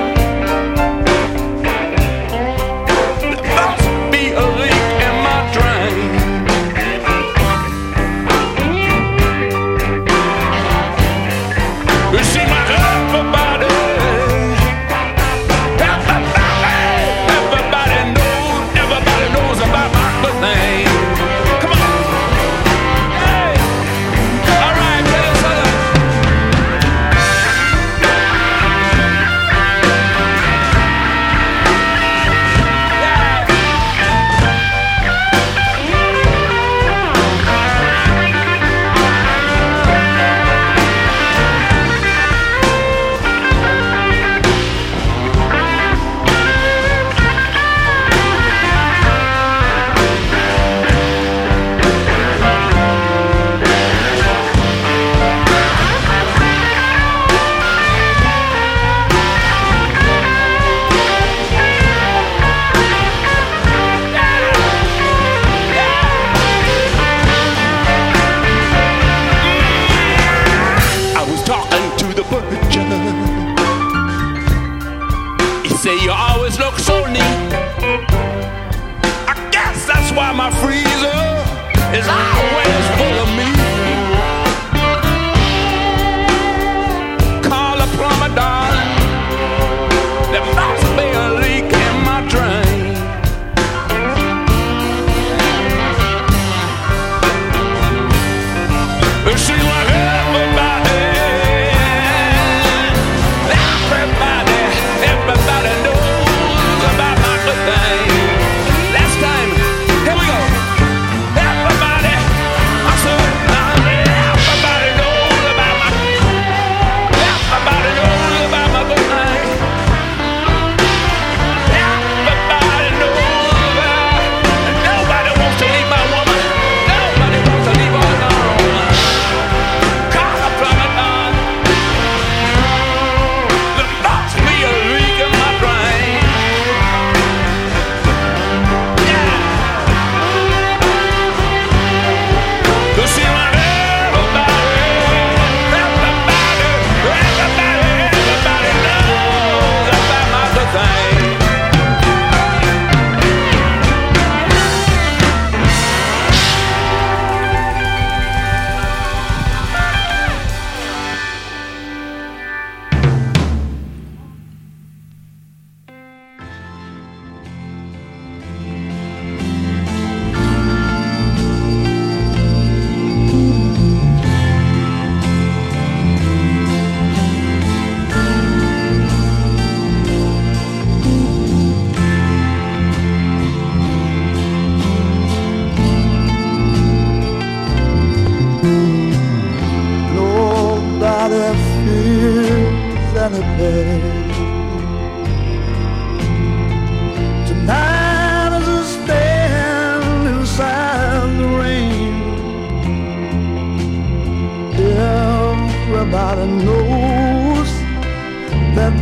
Everybody knows about my good thing. Last time, here we go.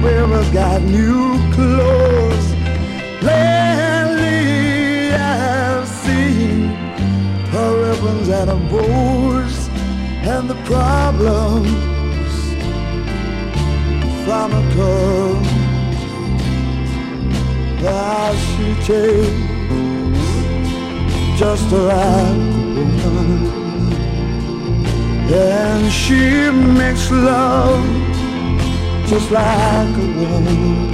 baby got new clothes. Lately I've seen her ribbons and her bows and the problems from a girl that she takes just like a woman, and she makes love just like a woman.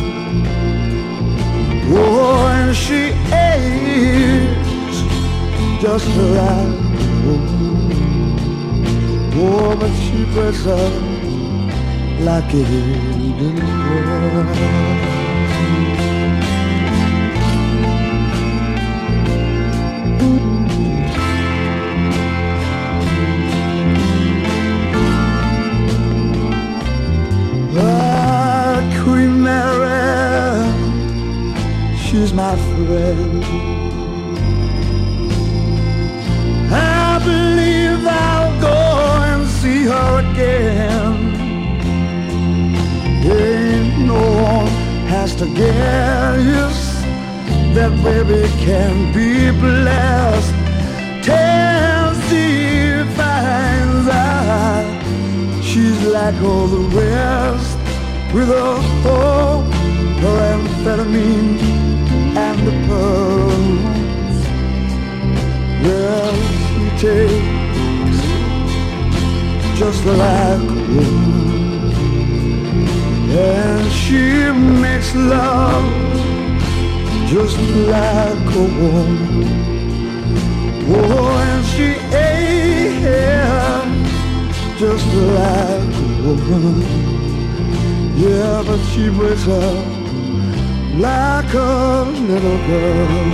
Oh, and she aches just like a woman. Oh, but she breaks up like it in the world. Queen Mary, she's my friend. I believe I'll go and see her again. Ain't no one has to guess that baby can be blessed. Tennessee finds out she's like all the rest, with a hope, her amphetamine and the pearls. Well, she takes just like a woman, and she makes love just like a woman. Oh, and she aches just like a woman. Yeah, but she breaks up like a little girl.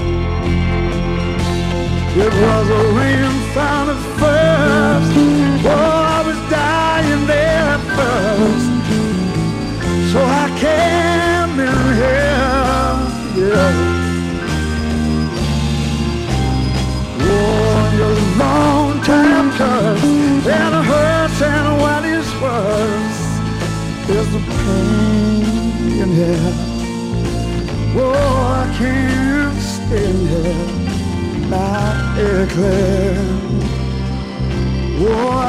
It was a rain found at first. Oh, I was dying there at first, so I came in here, yeah. Oh, your long time curse, and it hurts, and what is worse is the pain in here. Oh, I can't stand here, not eclair. Oh,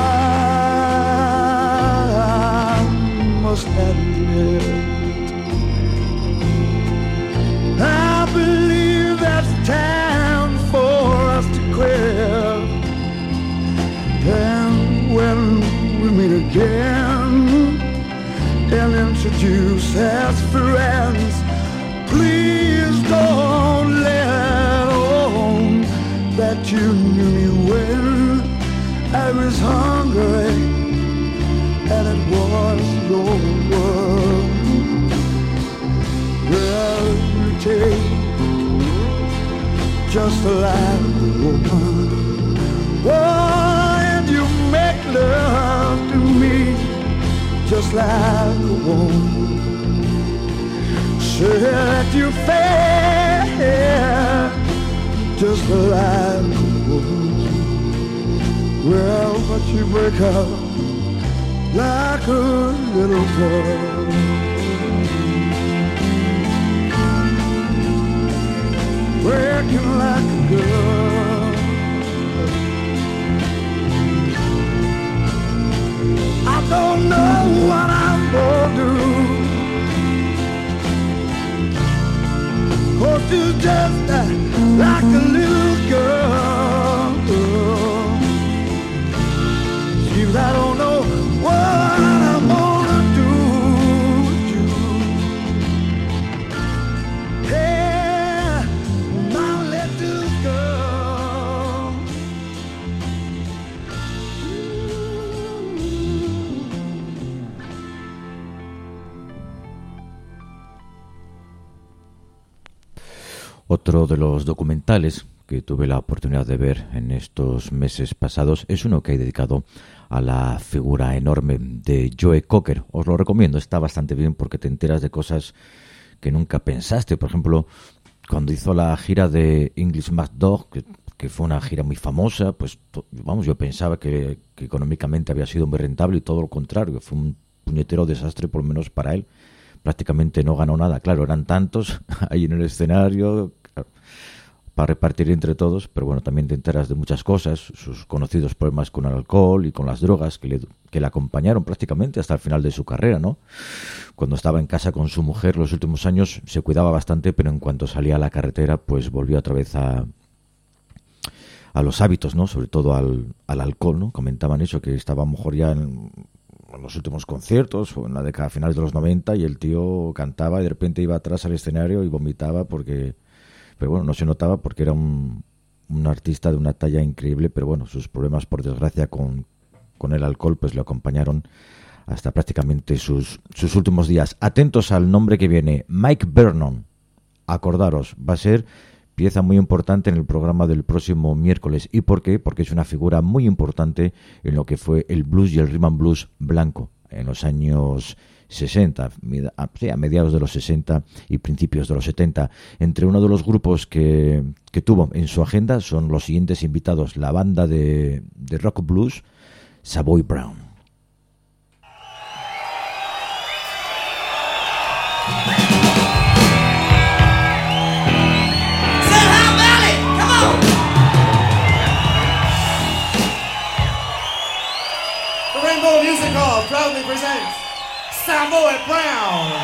I must admit, I believe that's time for us to quit. And when we meet again and introduce as friends, please don't let on that you knew me when I was hungry and it was your world. Well, you take just like a woman, oh, and you make love to me just like a woman. Say that you fair just like a woman. Well, but you break up like a little girl. Breaking like a girl. I don't know what I'm gonna do. Oh, do just like a little girl. Seems I don't know what I'm gonna do with you. Hey, my little girl. Otro de los documentales que tuve la oportunidad de ver en estos meses pasados es uno que he dedicado a la figura enorme de Joe Cocker. Os lo recomiendo, está bastante bien porque te enteras de cosas que nunca pensaste. Por ejemplo, cuando hizo la gira de English McDog, que, que fue una gira muy famosa, pues vamos, yo pensaba que, que económicamente había sido muy rentable y todo lo contrario, fue un puñetero desastre, por lo menos para él, prácticamente no ganó nada. Claro, eran tantos ahí en el escenario para repartir entre todos, pero bueno, también te enteras de muchas cosas, sus conocidos problemas con el alcohol y con las drogas que le, que le acompañaron prácticamente hasta el final de su carrera, ¿no? Cuando estaba en casa con su mujer los últimos años se cuidaba bastante, pero en cuanto salía a la carretera pues volvió otra vez a a los hábitos, ¿no? Sobre todo al, al alcohol, ¿no? Comentaban eso, que estaba a lo mejor ya en, en los últimos conciertos o en la década finales de los noventa y el tío cantaba y de repente iba atrás al escenario y vomitaba porque... Pero bueno, no se notaba porque era un, un artista de una talla increíble, pero bueno, sus problemas, por desgracia, con, con el alcohol, pues le acompañaron hasta prácticamente sus, sus últimos días. Atentos al nombre que viene, Mike Vernon. Acordaros, va a ser pieza muy importante en el programa del próximo miércoles. ¿Y por qué? Porque es una figura muy importante en lo que fue el blues y el rhythm and blues blanco en los años sesenta, a mediados de los sesenta y principios de los setenta. Entre uno de los grupos que, que tuvo en su agenda son los siguientes invitados: la banda de, de rock blues Savoy Brown. The Rainbow Music Hall proudly presents Savoy Brown.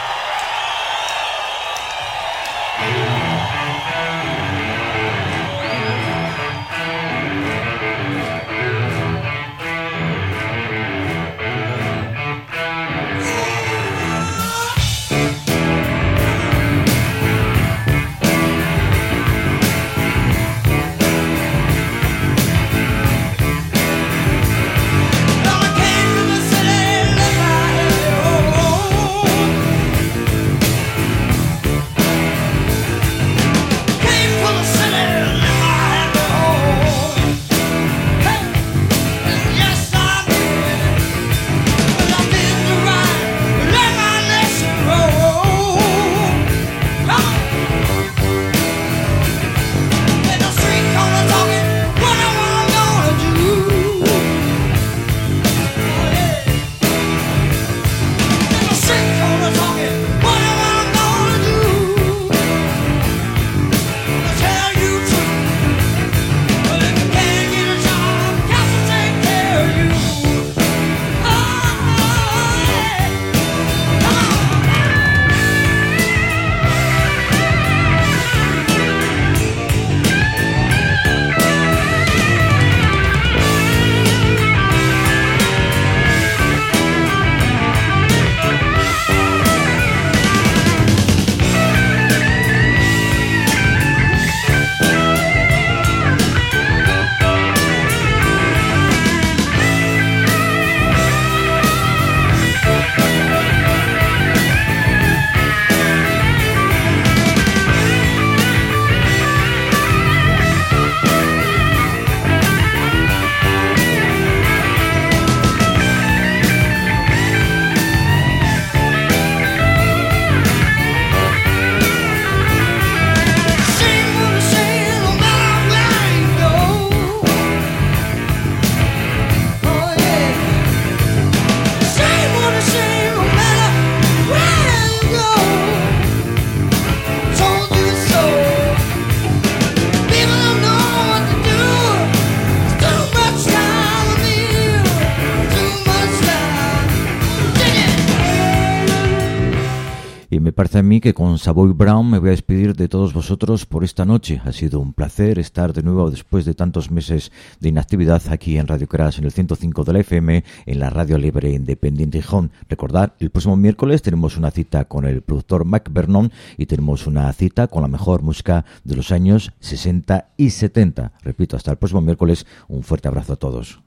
Parece a mí que con Savoy Brown me voy a despedir de todos vosotros por esta noche. Ha sido un placer estar de nuevo después de tantos meses de inactividad aquí en Radio Crash, en el ciento cinco de la F M, en la radio libre independiente Gijón. Recordad, el próximo miércoles tenemos una cita con el productor Mike Vernon y tenemos una cita con la mejor música de los años sesenta y setenta. Repito, hasta el próximo miércoles, un fuerte abrazo a todos.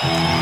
Thank